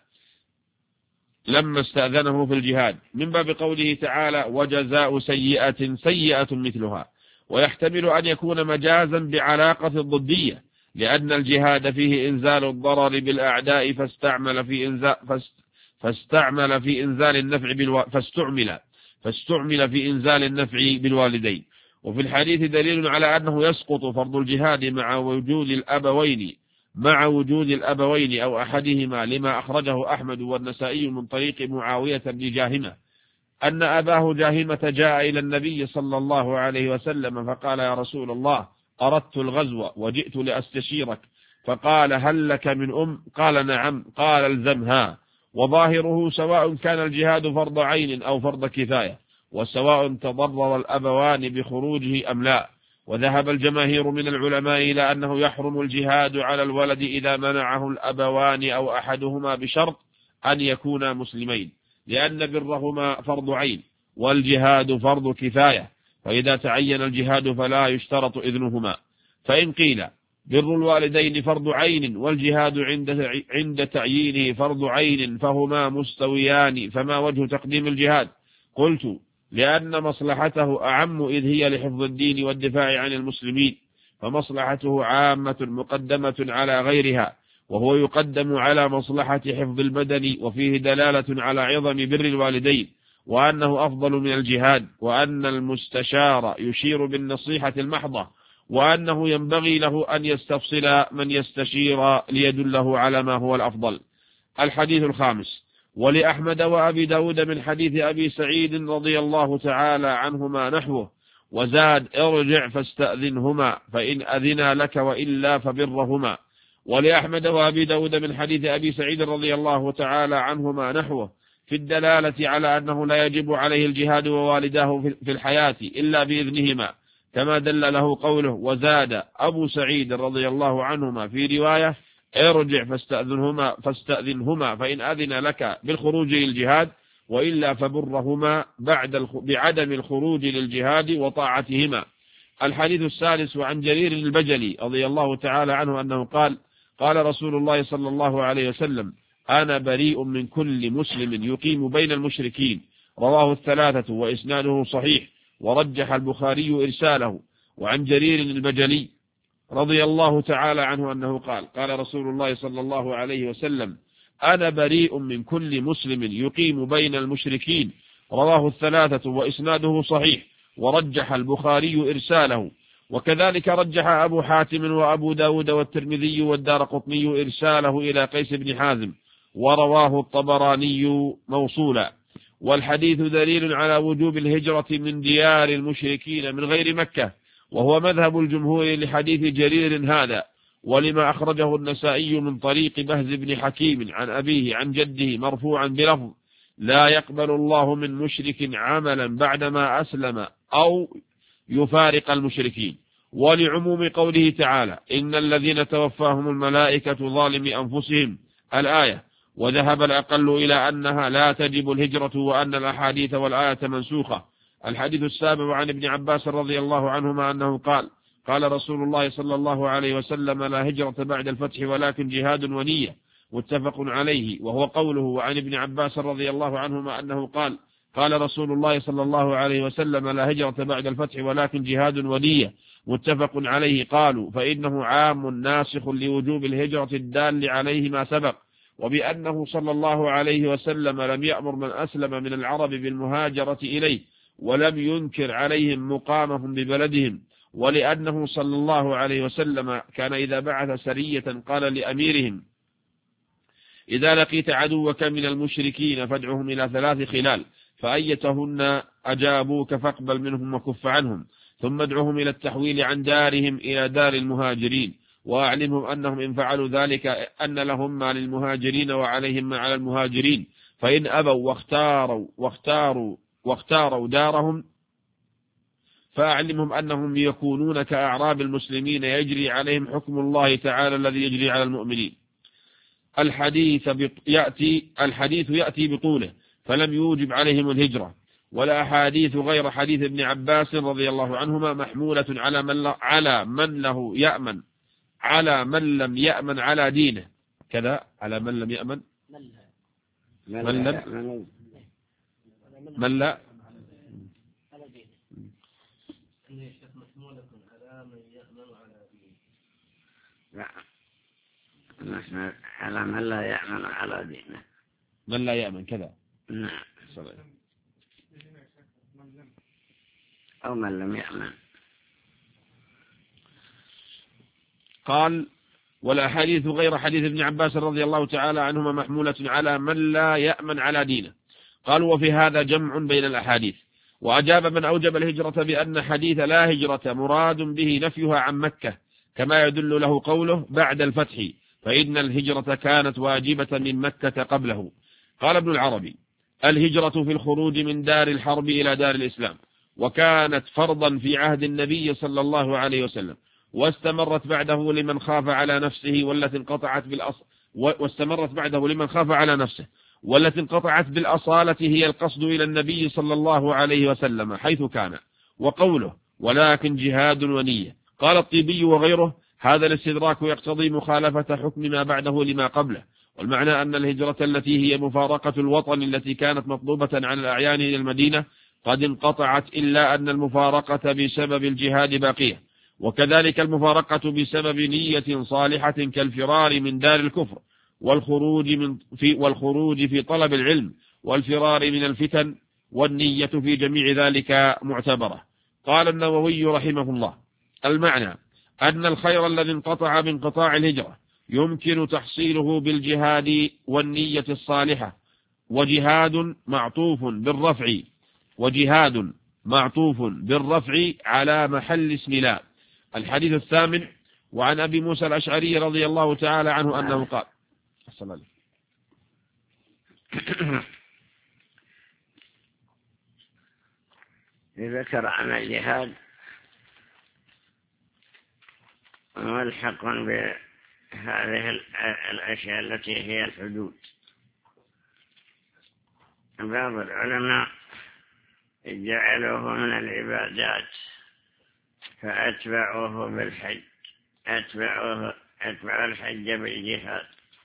لما استأذنه في الجهاد، من باب قوله تعالى: وجزاء سيئة سيئة مثلها. ويحتمل أن يكون مجازا بعلاقة الضدية، لأن الجهاد فيه إنزال الضرر بالأعداء فاستعمل في إنزال فاستعمل في إنزال النفع بالو... فاستعمل فاستعمل في إنزال النفع بالوالدين. وفي الحديث دليل على أنه يسقط فرض الجهاد مع وجود الأبوين مع وجود الأبوين أو أحدهما، لما أخرجه أحمد والنسائي من طريق معاوية بن جاهمة أن أباه جاهمة جاء إلى النبي صلى الله عليه وسلم فقال: يا رسول الله، أردت الغزو وجئت لأستشيرك. فقال: هل لك من أم؟ قال: نعم. قال: الزمها. وظاهره سواء كان الجهاد فرض عين أو فرض كفاية، وسواء تضرر الأبوان بخروجه أم لا. وذهب الجماهير من العلماء إلى أنه يحرم الجهاد على الولد إذا منعه الأبوان أو أحدهما بشرط أن يكونا مسلمين، لأن برهما فرض عين والجهاد فرض كفاية، فإذا تعين الجهاد فلا يشترط إذنهما. فإن قيل بر الوالدين فرض عين والجهاد عند عند تعيينه فرض عين فهما مستويان، فما وجه تقديم الجهاد؟ قلت: لأن مصلحته أعم، إذ هي لحفظ الدين والدفاع عن المسلمين، فمصلحته عامة مقدمة على غيرها، وهو يقدم على مصلحة حفظ البدن. وفيه دلالة على عظم بر الوالدين، وأنه أفضل من الجهاد، وأن المستشار يشير بالنصيحة المحضة، وأنه ينبغي له أن يستفصل من يستشير ليدله على ما هو الأفضل. الحديث الخامس، ولأحمد وأبي داود من حديث أبي سعيد رضي الله تعالى عنهما نحوه، وزاد: ارجع فاستأذنهما فإن أذنا لك وإلا فبرهما. ولأحمد وأبي داود من حديث أبي سعيد رضي الله تعالى عنهما نحوه في الدلالة على أنه لا يجب عليه الجهاد ووالداه في الحياة إلا بإذنهما، كما دل له قوله: وزاد أبو سعيد رضي الله عنهما في رواية: ارجع فاستأذنهما فاستأذنهما فإن أذن لك بالخروج للجهاد وإلا فبرهما بعد بعدم الخروج للجهاد وطاعتهما. الحديث السادس، وعن جرير البجلي رضي الله تعالى عنه أنه قال: قال رسول الله صلى الله عليه وسلم: أنا بريء من كل مسلم يقيم بين المشركين. رواه الثلاثة وإسناده صحيح، ورجح البخاري إرساله. وعن جرير البجلي رضي الله تعالى عنه أنه قال: قال رسول الله صلى الله عليه وسلم: أنا بريء من كل مسلم يقيم بين المشركين. رواه الثلاثة وإسناده صحيح، ورجح البخاري إرساله. وكذلك رجح أبو حاتم وأبو داود والترمذي والدارقطني إرساله إلى قيس بن حازم، ورواه الطبراني موصولا. والحديث دليل على وجوب الهجرة من ديار المشركين من غير مكة، وهو مذهب الجمهور لحديث جرير هذا. ولما أخرجه النسائي من طريق بهز بن حكيم عن أبيه عن جده مرفوعا بلفظ لا يقبل الله من مشرك عملا بعدما أسلم أو يفارق المشركين، ولعموم قوله تعالى إن الذين توفاهم الملائكة ظالم أنفسهم الآية، وذهب الأقل إلى أنها لا تجب الهجرة وأن الأحاديث والآية منسوخة. الحديث السابع عن ابن عباس رضي الله عنهما أنه قال قال رسول الله صلى الله عليه وسلم لا هجرة بعد الفتح ولكن جهاد ونية، متفق عليه، وهو قوله عن ابن عباس رضي الله عنهما أنه قال قال رسول الله صلى الله عليه وسلم لا هجرة بعد الفتح ولكن جهاد ونية، متفق عليه. قالوا فإنه عام ناسخ لوجوب الهجرة الدال عليه ما سبق، وبأنه صلى الله عليه وسلم لم يأمر من أسلم من العرب بالمهاجرة إليه ولم ينكر عليهم مقامهم ببلدهم، ولأنه صلى الله عليه وسلم كان إذا بعث سرية قال لأميرهم إذا لقيت عدوك من المشركين فادعهم إلى ثلاث خلال فأيتهن أجابوك فاقبل منهم وكف عنهم، ثم ادعهم إلى التحويل عن دارهم إلى دار المهاجرين، وأعلمهم أنهم إن فعلوا ذلك أن لهم ما للمهاجرين وعليهم ما على المهاجرين، فإن أبوا واختاروا واختاروا واختاروا دارهم فأعلمهم أنهم يكونون كأعراب المسلمين يجري عليهم حكم الله تعالى الذي يجري على المؤمنين. الحديث يأتي الحديث يأتي بطوله فلم يوجب عليهم الهجرة، ولا أحاديث غير حديث ابن عباس رضي الله عنهما محمولة على من على من له يأمن على من لم يأمن على دينه كذا على من لم يأمن من لم من لا لا على من لا يأمن على دينه من لا يأمن كذا نعم أو من لم يأمن. قال والأحاديث غير حديث ابن عباس رضي الله تعالى عنهما محمولة على من لا يأمن على دينه. قالوا وفي هذا جمع بين الأحاديث. وأجاب من أوجب الهجرة بأن حديث لا هجرة مراد به نفيها عن مكة، كما يدل له قوله بعد الفتح فإن الهجرة كانت واجبة من مكة قبله. قال ابن العربي الهجرة في الخروج من دار الحرب إلى دار الإسلام، وكانت فرضا في عهد النبي صلى الله عليه وسلم، واستمرت بعده لمن خاف على نفسه والتي انقطعت بالأصل واستمرت بعده لمن خاف على نفسه والتي انقطعت بالأصالة هي القصد إلى النبي صلى الله عليه وسلم حيث كان. وقوله ولكن جهاد ونية قال الطيبي وغيره هذا الاستدراك يقتضي مخالفة حكم ما بعده لما قبله، والمعنى أن الهجرة التي هي مفارقة الوطن التي كانت مطلوبة عن الأعيان إلى المدينة قد انقطعت، إلا أن المفارقة بسبب الجهاد باقية، وكذلك المفارقة بسبب نية صالحة كالفرار من دار الكفر والخروج من في والخروج في طلب العلم والفرار من الفتن، والنية في جميع ذلك معتبرة. قال النووي رحمه الله المعنى أن الخير الذي انقطع بانقطاع الهجرة يمكن تحصيله بالجهاد والنية الصالحة، وجهاد معطوف بالرفع وجهاد معطوف بالرفع على محل اسم لا. الحديث الثامن وعن أبي موسى الأشعري رضي الله تعالى عنه أنه قال الصلاة ذكر عن الجهاد ملحق بهذه الأشياء التي هي الحدود. بعض العلماء جعلوه من العبادات فأتبعوه بالحج أتبعوه أتبعوا الحج بالجهاد،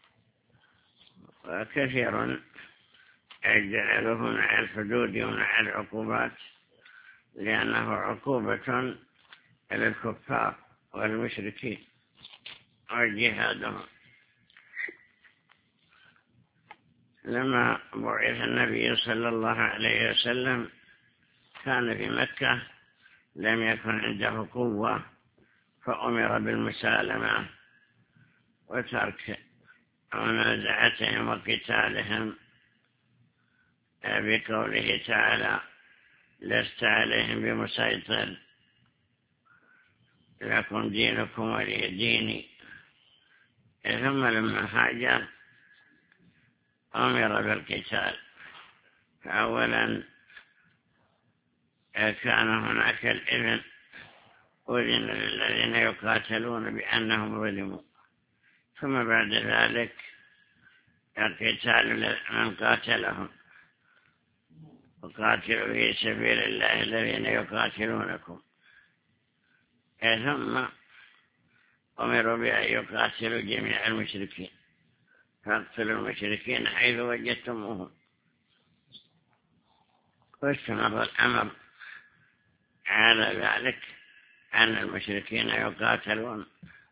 وكثير جعلوه مع الحدود ومع العقوبات لأنه عقوبة للكفار والمشركين وجهادهم. لما بعث النبي صلى الله عليه وسلم كان في مكة لم يكن عنده قوة، فأمر بالمسالمة وترك منازعتهم وقتالهم بقوله تعالى لست عليهم بمسيطر لكم دينكم ولي ديني. ثم لما هاجر أمر بالقتال. فأولا كان هناك الإذن أذن للذين يقاتلون بأنهم ظلموا، ثم بعد ذلك القتال من قاتلهم، وقاتلوا في سبيل الله الذين يقاتلونكم، ثم أمروا بأن يقاتلوا جميع المشركين، فاقتلوا المشركين حيث وجدتموهم. واستمر الأمر على ذلك أن المشركين يقاتلون.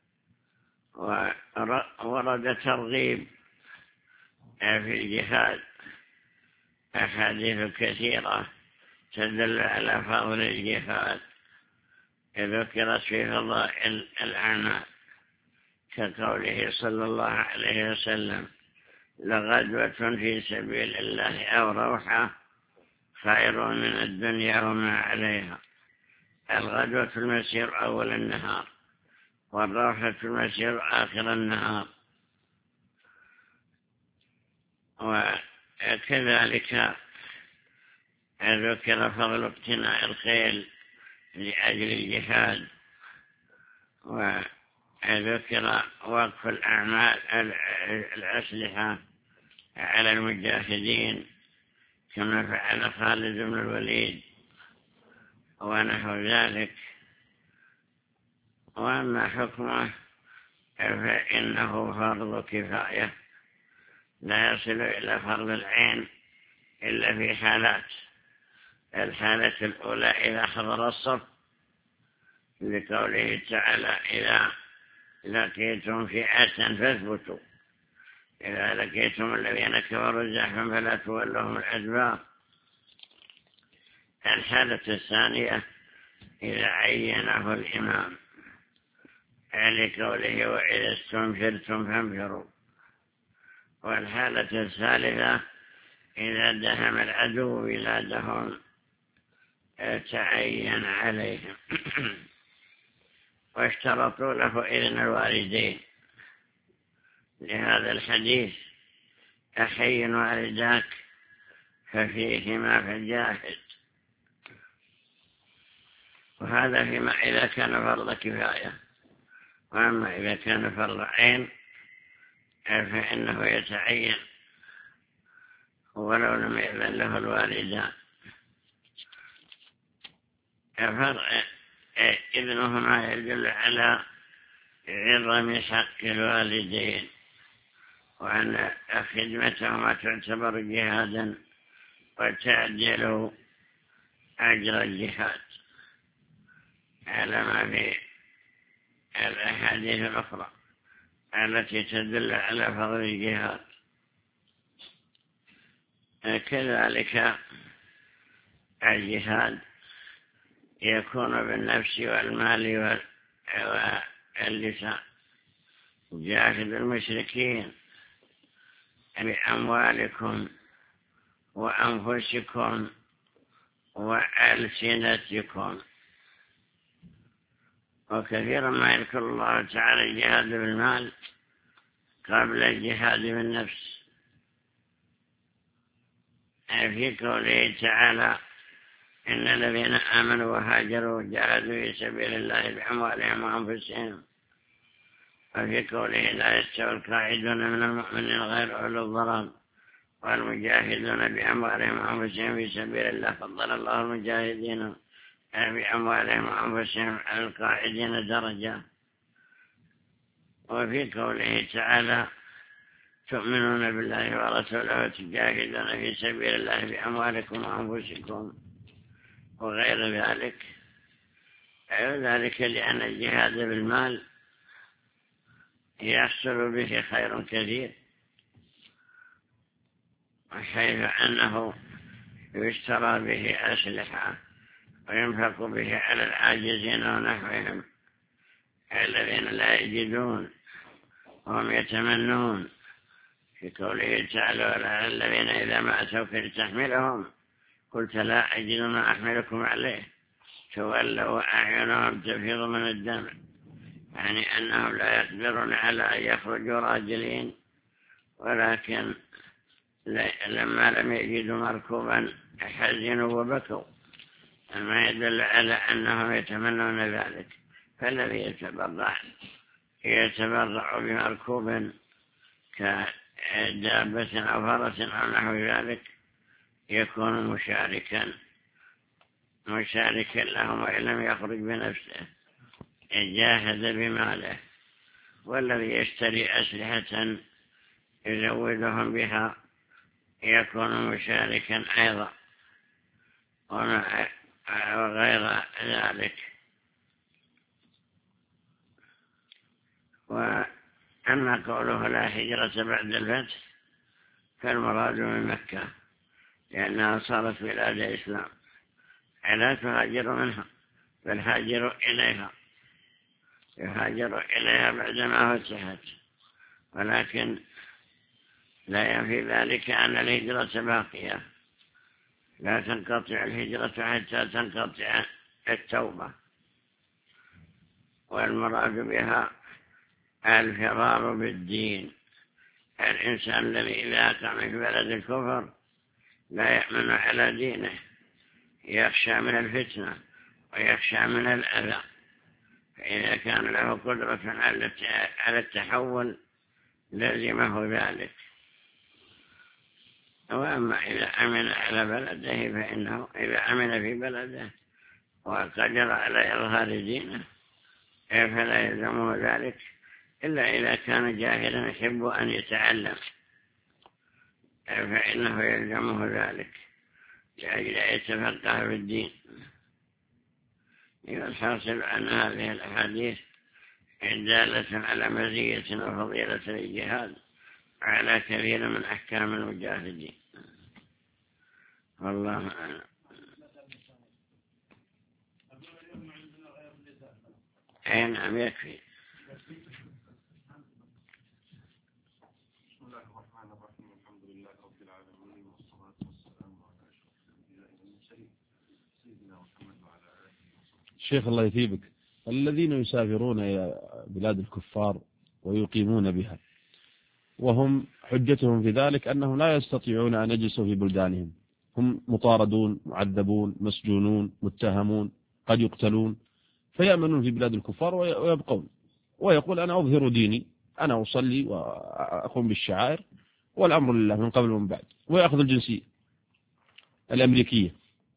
ورد ترغيب في الجهاد، أحاديث كثيرة تدل على فضل الجهاد ذكرت في فضائل الأعمال، كقوله صلى الله عليه وسلم: لغدوة في سبيل الله أو روحة خير من الدنيا وما عليها. الغدوة المسير أول النهار، والروحة المسير آخر النهار. وكذلك ذكر فضل اقتناء الخيل لأجل الجهاد، وذكر وقف الأعمال الأسلحة على المجاهدين كما فعل خالد بن الوليد ونحو ذلك. وأما حكمه فإنه فرض كفاية، لا يصل إلى فرض العين إلا في حالات. الحالة الأولى إذا حضر الصف، لقوله تعالى: إذا لقيتم فئة فاثبتوا، إذا لقيتم الذين كفروا زحفا فلا تولهم الأدبار. الحالة الثانية إذا عينه الإمام، لقوله: وإذا استنفرتم فانفروا. والحالة الثالثة إذا دهم العدو بلادهم تعين عليهم. واشترطوا له إذن الوالدين، لهذا الحديث: أحي والداك ففيهما فجاهد. وهذا فيما إذا كان فرض كفاية. وأما إذا كان فرض عين فإنه يتعين ولو لم يأذن له الوالدان. فرع إذنهما يدل على عظم حق الوالدين، وأن خدمتهما تعتبر جهادا وتعدل أجر الجهاد، على ما في الأحاديث الأخرى التي تدل على فضل الجهاد. كذلك الجهاد يكون بالنفس والمال واللسان. جاهدوا المشركين بأموالكم وأنفسكم وألسنتكم. وكثيرا ما يذكر الله تعالى الجهاد بالمال قبل الجهاد بالنفس، في قوله تعالى: إن الذين آمنوا وهاجروا وجاهدوا في سبيل الله بأموالهم وأنفسهم. وفي قوله: لا يستوي القاعدون من المؤمنين غير أولي الضرر والمجاهدون بأموالهم وأنفسهم في سبيل الله فضل الله المجاهدين بأموالهم وأنفسهم على القاعدين درجة. وفي قوله تعالى: تؤمنون بالله ورسوله وتجاهدون في سبيل الله بأموالكم وأنفسكم وغير ذلك. ذلك لأن الجهاد بالمال يحصل به خير كثير، حيث أنه يشترى به أسلحة وينفق به على العاجزين ونحوهم الذين لا يجدون وهم يتمنون، في قوله تعالى: ولا الذين إذا ما أتوك لتحملهم قلت لا أجد ما أحملكم عليه تولوا وأعينهم تفيض من الدم يعني أنهم لا يقدرون على أن يخرجوا راجلين، ولكن لما لم يجدوا مركوبا حزنوا وبكوا، ما يدل على أنهم يتمنون ذلك. فالذي يتبرع يتبرع بمركوب كدابة أو فرس أو نحو ذلك يكون مشاركا مشاركا لهم، وإن لم يخرج بنفسه جاهد بماله. والذي يشتري أسلحة يزودهم بها يكون مشاركا أيضا، وغير ذلك. وأما قوله لا هجرة بعد الفتح فالمراد من مكة، لأنها صارت بلاد إسلام، لا تهاجر منها بل هاجروا إليها، يهاجر إليها بعدما فتحت، ولكن لا ينفي ذلك أن الهجرة باقية، لا تنقطع الهجرة حتى تنقطع التوبة. والمراد بها الفرار بالدين، الإنسان الذي إذا أقام في بلد الكفر لا يأمن على دينه، يخشى من الفتنة ويخشى من الأذى، فإذا كان له قدرة على التحول لزمه ذلك. وأما إذا أمن على بلده فإنه إذا أمن في بلده وقدر على إظهار دينه فلا يلزمه ذلك، إلا إذا كان جاهلا يحب أن يتعلم فإنه يلزمه ذلك لأجل يتفقه في الدين. الحاصل أن هذه الأحاديث دالة على مزية وفضيلة الجهاد وعلى كثير من أحكام المجاهدين. والله أعلم. أي نعم يكفي. بسم الله الرحمن الرحيم، الحمد لله رب العالمين، والصلاة والسلام على أشرف الأنبياء والمرسلين سيدنا محمد وعلى آله وصحبه. شيخ الله يثيبك، الذين يسافرون إلى بلاد الكفار ويقيمون بها وهم حجتهم في ذلك أنهم لا يستطيعون أن يجلسوا في بلدانهم، هم مطاردون معذبون مسجونون متهمون قد يقتلون، فيأمنون في بلاد الكفار ويبقون، ويقول أنا أظهر ديني، أنا أصلي وأقوم بالشعائر والأمر لله من قبل ومن بعد، ويأخذ الجنسية الأمريكية.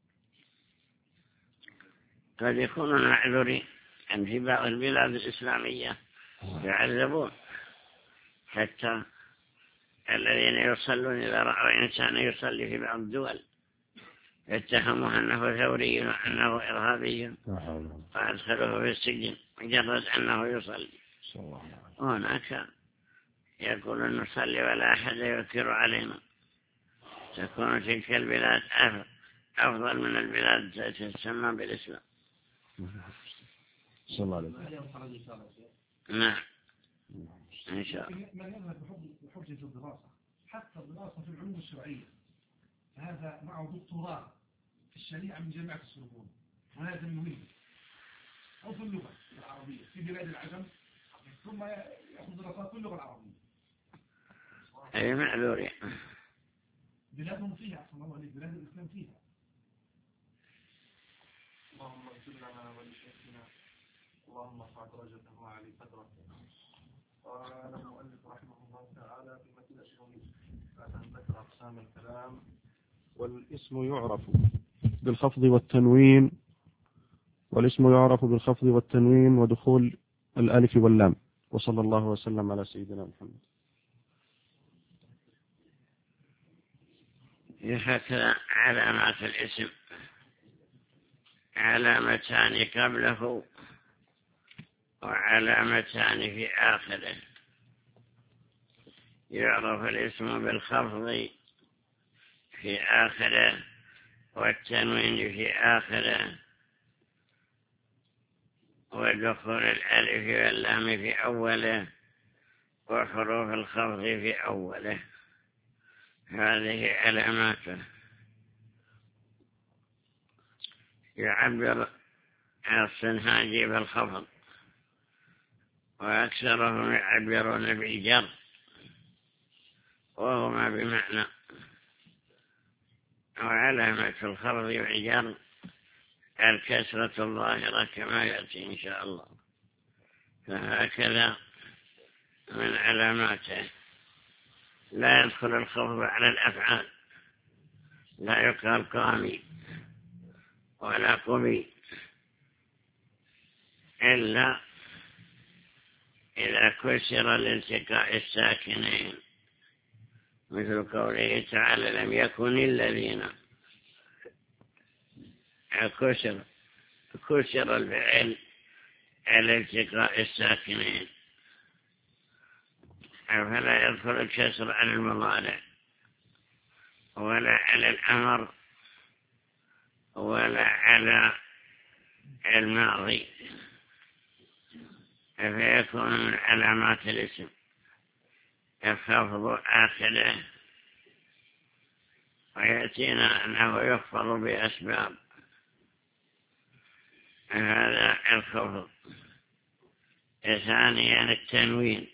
قد يكونون معذورين أن في بعض البلاد الإسلامية يعذبون، حتى الذين يصلون إذا رأوا إنسان يصلي في بعض الدول يتهموا أنه ثوري وأنه إرهابي فأدخلوه في السجن مجرد أنه يصلي. هناك يقولون نصلي ولا أحد يذكر علينا. تكون تلك البلاد أفضل من البلاد التي تسمى بالإسلام. صلى الله عليه وسلم. نعم إن شاء الله. من يذهب بحجة الدراسة حتى الدراسة في العلوم الشرعية، هذا معه دكتوراه في الشريعة من جامعة السوربون، وهذا مهم، أو في اللغة العربية في بلاد العجم، ثم يأخذ دراسات في اللغة العربية. أي معذورين. بلادهم فيها أحسن الله عليك، بلاد الإسلام فيها. اللهم اغفر لنا ولشيخنا، اللهم ارفع درجته وعلي قدره. قال المؤلف رحمه الله تعالى في متن الأشهري بعد أن ذكر أقسام الكلام: والاسم يعرف بالخفض والتنوين، والاسم يعرف بالخفض والتنوين ودخول الألف واللام. وصلى الله وسلم على سيدنا محمد. هكذا علامات الاسم علامتان قبله وعلامتان في آخره. يعرف الاسم بالخفض في آخره والتنوين في آخره ودخول الألف واللام في أوله وحروف الخفض في أوله. هذه علاماته. يعبر الصنهاجي بالخفض وأكثرهم يعبرون بالجر وهما بمعنى، وعلامة الخفض والجر الكسرة الظاهرة كما يأتي إن شاء الله. فهكذا من علاماته. لا يدخل الخفض على الأفعال، لا يقال قامي ولا قمي إلا إذا كسر الالتقاء الساكنين، مثل قوله تعالى لم يكن الذين، كسر كسر الفعل الالتقاء الساكنين، فلا يدخل الكسر على المضارع ولا على الأمر ولا على الماضي، فيكون من علامات الاسم الخفض آخره. ويأتينا أنه يخفض بأسباب هذا الخفض. ثانيا التنوين،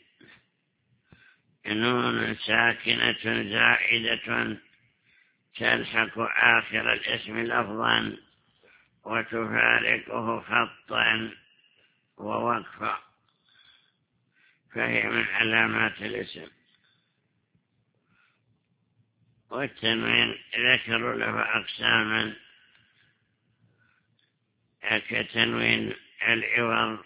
نون ساكنة زائدة تلحق آخر الاسم لفظا وتفارقه خطا ووقفا، فهي من علامات الاسم. والتنوين ذكروا له أقساما كتنوين العوض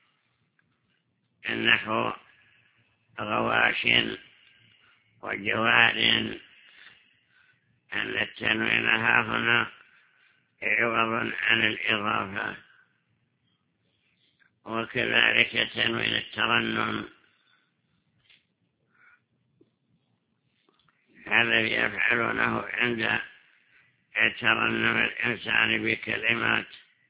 النحو غواش وجوار، أن التنوين ها هنا عوض عن الإضافة. وكذلك تنوين الترنم الذي يفعلونه عند ترنم الإنسان بكلمات،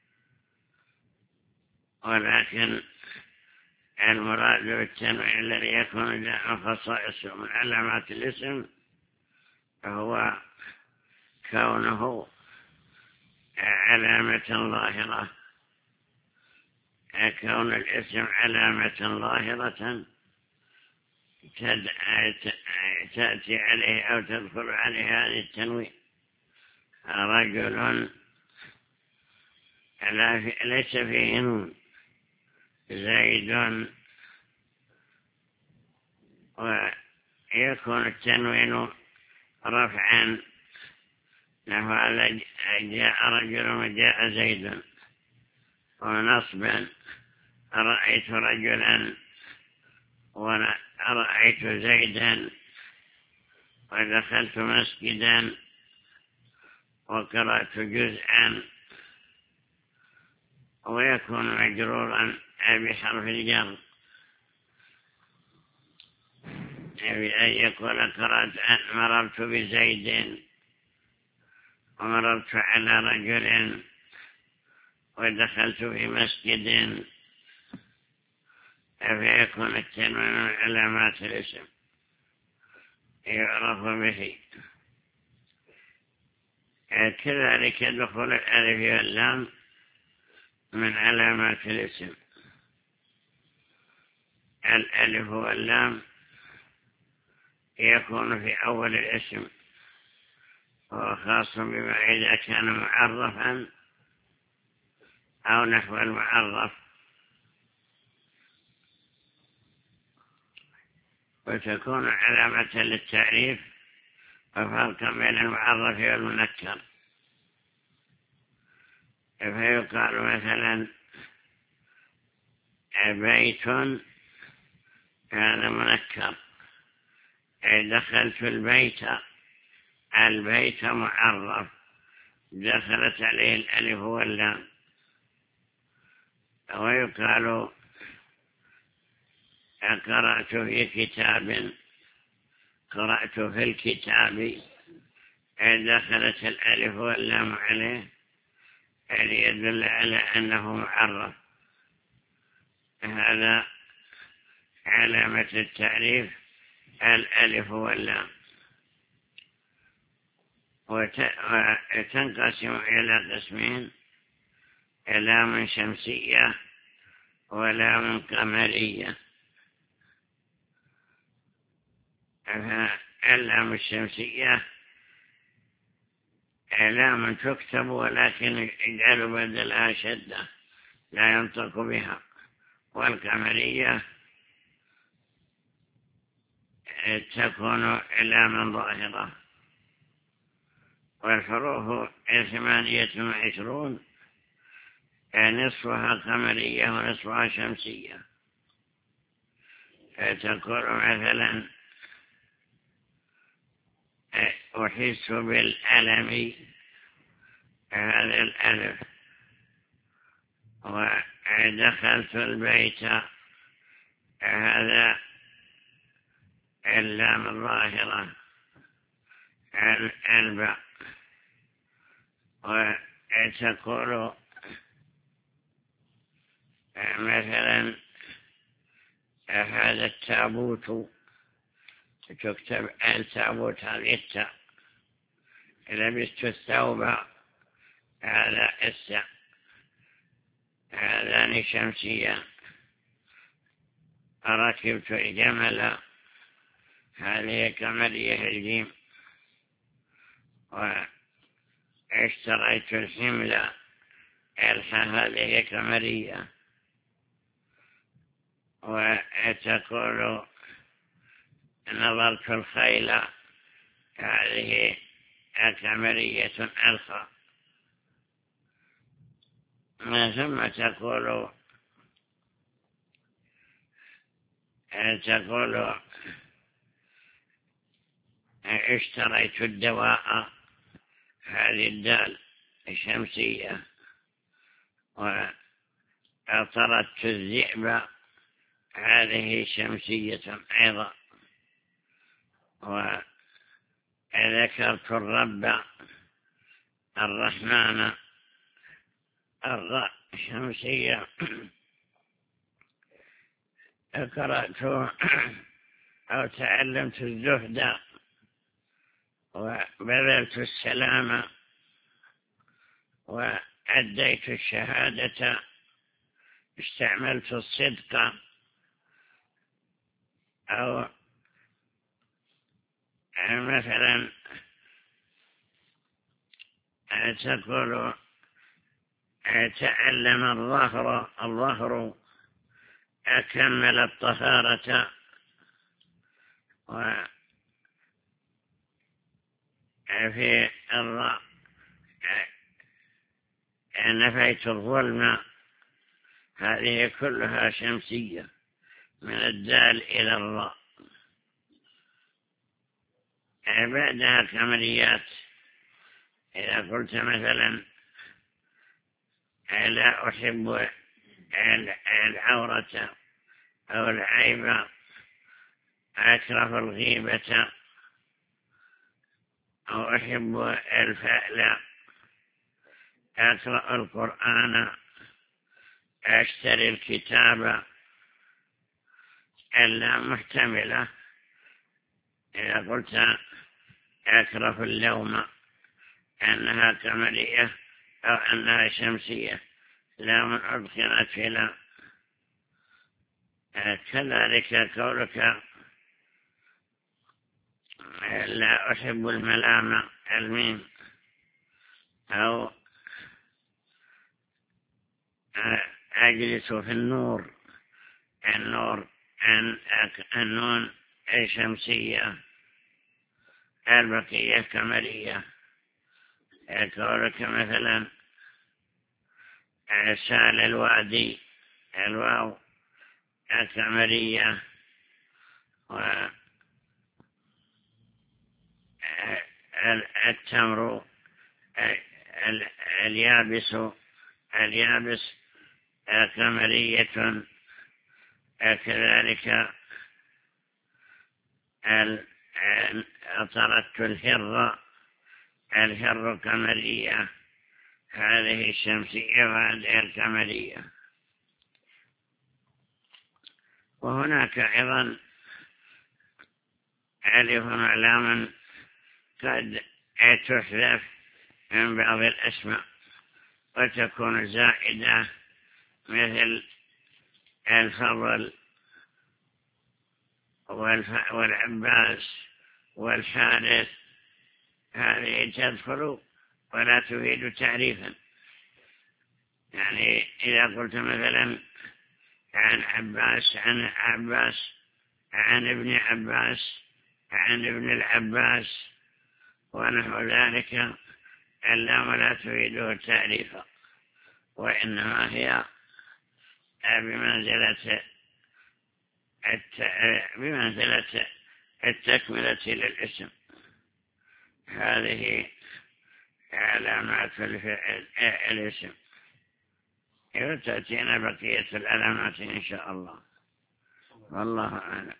ولكن المراد بالتنوين الذي يكون جاء خصائص من علامات الاسم هو كونه علامة ظاهرة، كون الاسم علامة ظاهرة تأتي عليه أو تدخل عليه هذه التنوين. رجل ليس فيه نون، زيد، ويكون التنوين رفعا، نحو جاء رجل وجاء زيد، ونصبا رأيت رجلا ورأيت زيدا، ودخلت مسجدا وقرأت جزءا. ويكون مجرورا بحرف الجر، بأن يقول قرأت مررت بزيد ومررت على رجل ودخلت في مسجد، فيكون التنوين من علامات الاسم يعرف به. كذلك دخول الألف واللام من علامات الاسم. الألف واللام يكون في أول الاسم، وهو خاص بما إذا كان معرفا أو نحو المعرف. وتكون علامة للتعريف وفرقا بين المعرف والمنكر. فيقال مثلا بيت، هذا منكر، دخلت البيت، البيت معرف، دخلت عليه الألف واللام. ويقال قرأت في كتاب، قرأت في الكتاب، دخلت الألف واللام عليه ليدل على أنه معرف. هذا علامة التعريف الألف واللام. وتنقسم إلى قسمين: لام شمسية ولام قمرية. اللام الشمسية لام تكتب ولكن يجعل بدلها شدة لا ينطق بها، والقمرية تكون لاما ظاهرة. والحروف ثمانية وعشرون نصفها قمرية ونصفها شمسية. تقول مثلا أحس بالألم، هذا الألف. ودخلت البيت، هذا اللام الظاهرة الباء. وتقول مثلا هذا التابوت، تكتب التابوت هذه التاء. لبست الثوب، هذا الساء. هذان شمسية. ركبت الجمل، هذه قمرية الجيم. واشتريت الحمل، الحاء هذه قمرية. وتقول نظرت الخيل، هذه قمرية ألخى. ثم تقول تقول اشتريت الدواء، هذه الدال الشمسية. وطردت الذئب، هذه شمسية أيضا. وذكرت الرب الرحمن، الراء شمسية. قرأت أو تعلمت الزهد، وبذلت السلام، وأديت الشهادة. استعملت الصدق، أو مثلا تقول تعلم الظهر، الظهر أكمل الطهارة. وفي الراء نفيت الظلم، هذه كلها شمسية من الدال إلى الراء. بعدها قمريات. إذا قلت مثلا لا أحب العورة أو العيب، أكره الغيبة، أو أحب الفعل، أقرأ القرآن، أشتري الكتاب. إلا محتملة. إذا قلت أكره اللوم، أنها قمرية أو أنها شمسية، لام أدخلت في لا. كذلك قولك لا أحب الملام، الميم. أو أجلس في النور، النور النون شمسية، البقية قمرية. قولك مثلا سال الوادي، الواو قمرية. والتمر اليابس، اليابس قمرية. كذلك طردت الهر، الهر قمرية، هذه الشمسية وهذه القمرية. وهناك أيضا ألف علام قد تحذف من بعض الأسماء وتكون زائدة، مثل الفضل والعباس والحارث هذه تدخل ولا تفيد تعريفا. يعني إذا قلت مثلا عن عباس عن عباس عن ابن عباس عن ابن العباس ونحو ذلك، اللام لا تفيده التعريف، وإنما هي بمنزلة بمنزلة التكملة للاسم. هذه علامات الاسم، وتأتينا بقية العلامات إن شاء الله، والله أعلم.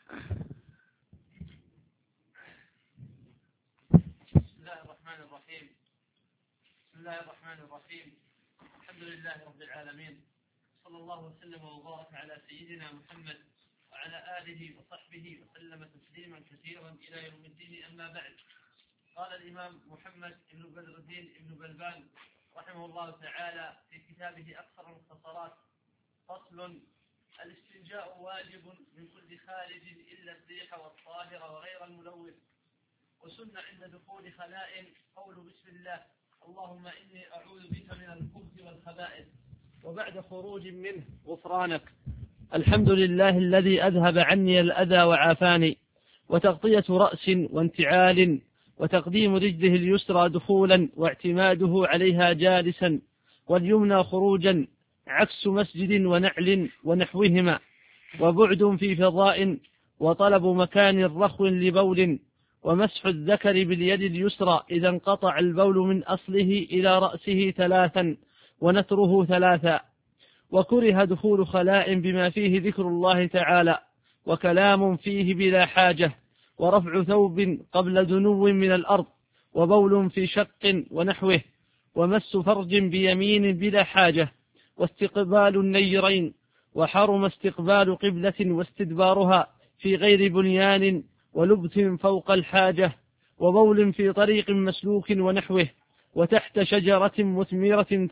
بسم الله الرحمن الرحيم بسم الله الرحمن الرحيم الحمد لله رب العالمين، صلى الله وسلم وبارك على سيدنا محمد وعلى آله وصحبه وسلم تسليما كثيرا إلى يوم الدين. أما بعد، قال الإمام محمد بن بدر الدين بن بلبان رحمه الله تعالى في كتابه أكثر المختصرات: فصل: الاستنجاء واجب من كل خارج إلا الريح والطاهر وغير الملوث، وسن عند دخول خلاء قول بسم الله اللهم إني أعوذ بك من الخبث والخبائث، وبعد خروج منه غفرانك، الحمد لله الذي أذهب عني الأذى وعافاني، وتغطية رأس وانتعال، وتقديم رجله اليسرى دخولا واعتماده عليها جالسا، واليمنى خروجا، عكس مسجد ونعل ونحوهما، وبعد في فضاء، وطلب مكان رخو لبول، ومسح الذكر باليد اليسرى إذا انقطع البول من أصله إلى رأسه ثلاثا، ونثره ثلاثا. وكره دخول خلاء بما فيه ذكر الله تعالى وكلام فيه بلا حاجة، ورفع ثوب قبل دنو من الأرض، وبول في شق ونحوه، ومس فرج بيمين بلا حاجة، واستقبال النيرين، وحرم استقبال قبلة واستدبارها في غير بنيان، ولبث فوق الحاجة، وبول في طريق مسلوك ونحوه، وتحت شجرة مثمرة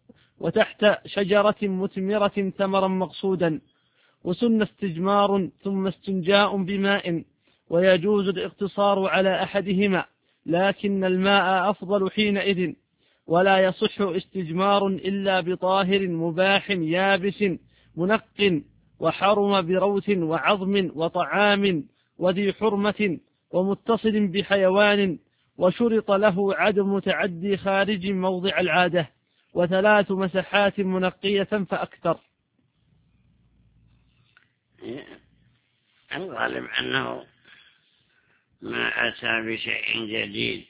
وتحت شجرة مثمرة ثمرا مقصودا، وسن استجمار ثم استنجاء بماء، ويجوز الاقتصار على أحدهما، لكن الماء أفضل حينئذ، ولا يصح استجمار إلا بطاهر مباح يابس منق، وحرم بروث وعظم وطعام وذي حرمة ومتصل بحيوان، وشرط له عدم تعدي خارج موضع العادة، وثلاث مسحات منقية فأكثر. الغالب أنه ما أتى بشيء جديد.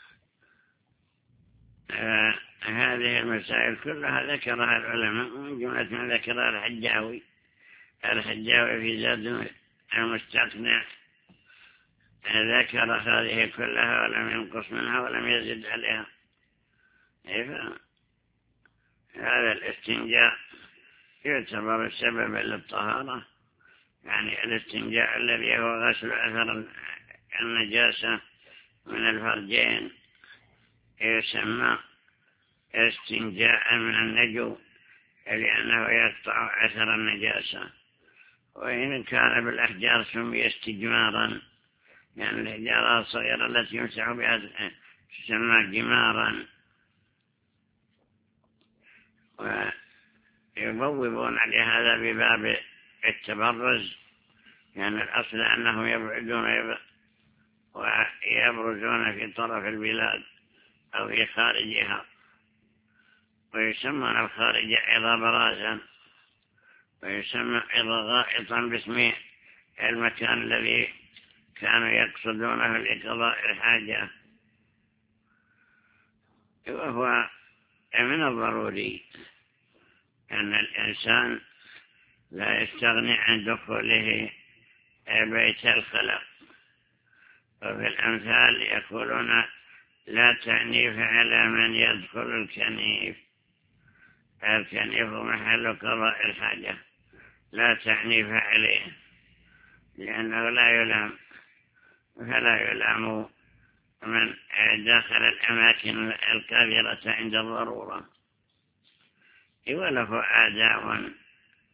آه هذه المسائل كلها ذكرها العلماء، من جملة ما ذكرها الحجاوي الحجاوي في زاد المستقنع، ذكر هذه كلها ولم ينقص منها ولم يزد عليها. هذا الاستنجاء يعتبر سببا للطهارة، يعني الاستنجاء الذي هو غسل أثر النجاسة من الفرجين يسمى استنجاء من النجو، لأنه يقطع أثر النجاسة. وإن كان بالأحجار سمي استجمارا، يعني الحجارة الصغيرة التي يمسح بها تسمى جمارا. ويبوبون على هذا بباب التبرز، يعني الأصل أنهم يبعدون ويبرزون في طرف البلاد أو في خارجها، ويسمون الخارج أيضا برازا، ويسمى أيضا غائطا باسم المكان الذي كانوا يقصدونه لقضاء الحاجة. وهو من الضروري أن الإنسان لا يستغني عن دخوله بيت الخلاء. وفي الأمثال يقولون لا تعنيف على من يدخل الكنيف، الكنيف محل قضاء الحاجة، لا تعنيف عليه، لأنه لا يلام، فلا يلام من داخل الأماكن الكبيرة عند الضرورة. وله آداب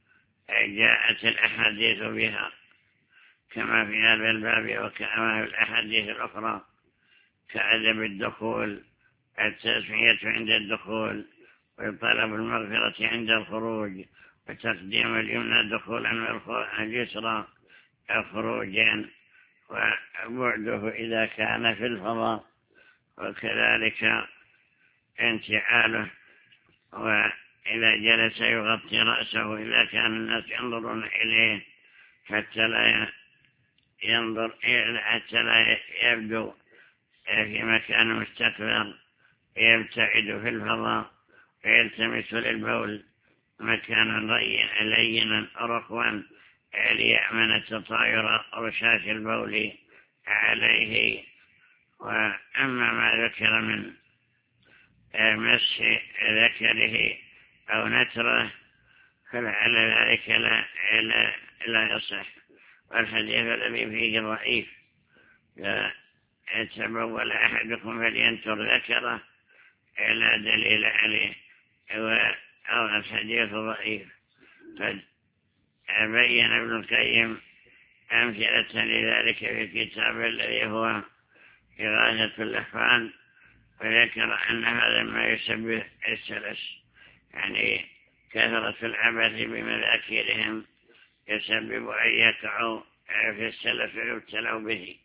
جاءت الأحاديث بها كما في هذا الباب وكما في الأحاديث الأخرى كأدب الدخول، التسمية عند الدخول، وطلب المغفرة عند الخروج، وتقديم اليمنى دخولا واليسرى خروجا، وبعده إذا كان في الفضاء، وكذلك انتعاله، وإذا جلس يغطي رأسه إذا كان الناس ينظرون إليه حتى لا ينظر حتى لا يبدو في مكان مستكبر، يبتعد في الفضاء ويلتمس للبول مكانا لينا رخوا ليأمن تطاير رشاش البول عليه. وأما ما ذكر من مسح ذكره أو نتره فلعل ذلك لا, لا, لا يصح، والحديث الذي فيه ضعيف لا يتبول أحدكم فلينتر ذكره لا دليل عليه، والحديث ضعيف. قد بين ابن القيم أمثلة لذلك في الكتاب الذي هو إغاثة اللحفان، وذكر أن هذا ما يسبب السلس، يعني كثرة العبث بمذاكيرهم يسبب أن يقعوا في السلف ويبتلوا به.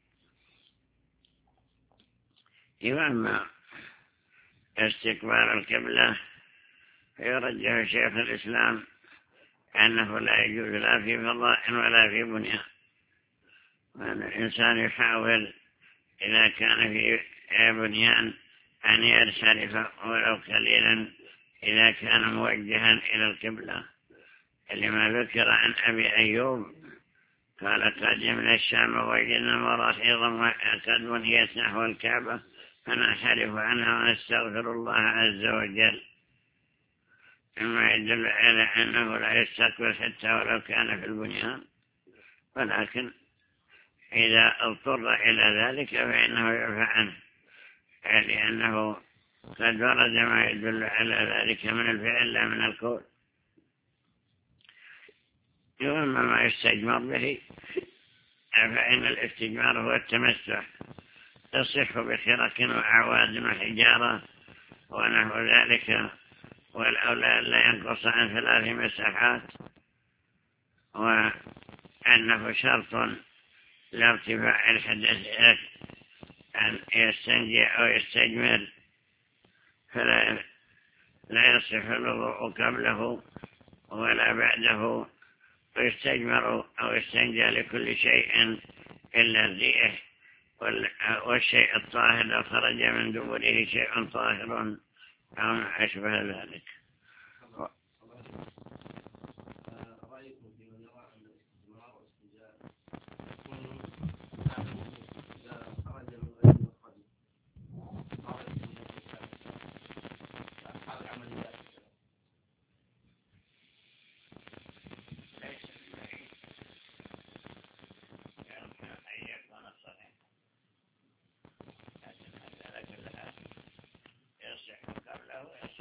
وأما استقبال القبلة فيرجح شيخ الإسلام أنه لا يجوز لا في فضاء ولا في بنيان، وأن الإنسان يحاول إذا كان في بنيان أن ينصرف ولو قليلا إذا كان موجها إلى القبلة، لما ذكر عن أبي أيوب قال قدمنا الشام ووجدنا مراحيضا قد بنيت نحو الكعبة فننحرف عنها ونستغفر الله عز وجل، مما يدل على أنه لا يستقبل حتى ولو كان في البنيان، ولكن إذا اضطر إلى ذلك فإنه يعفى عنه، لأنه قد ورد ما يدل على ذلك من الفعل لا من القول. وأما ما يستجمر به فإن الاستجمار هو التمسح، تصح بخرق وأعواد وحجارة ونحو ذلك، والأولى لا ينقص عن ثلاث مساحات، وأنه شرط لارتفاع الحدث أن يستنجي أو يستجمر، فلا لا يصح الوضوء قبله ولا بعده، ويستجمر أو يستنجى لكل شيء إلا الريح والشيء الطاهر لو خرج من دبره شيء طاهر أو أشبه ذلك.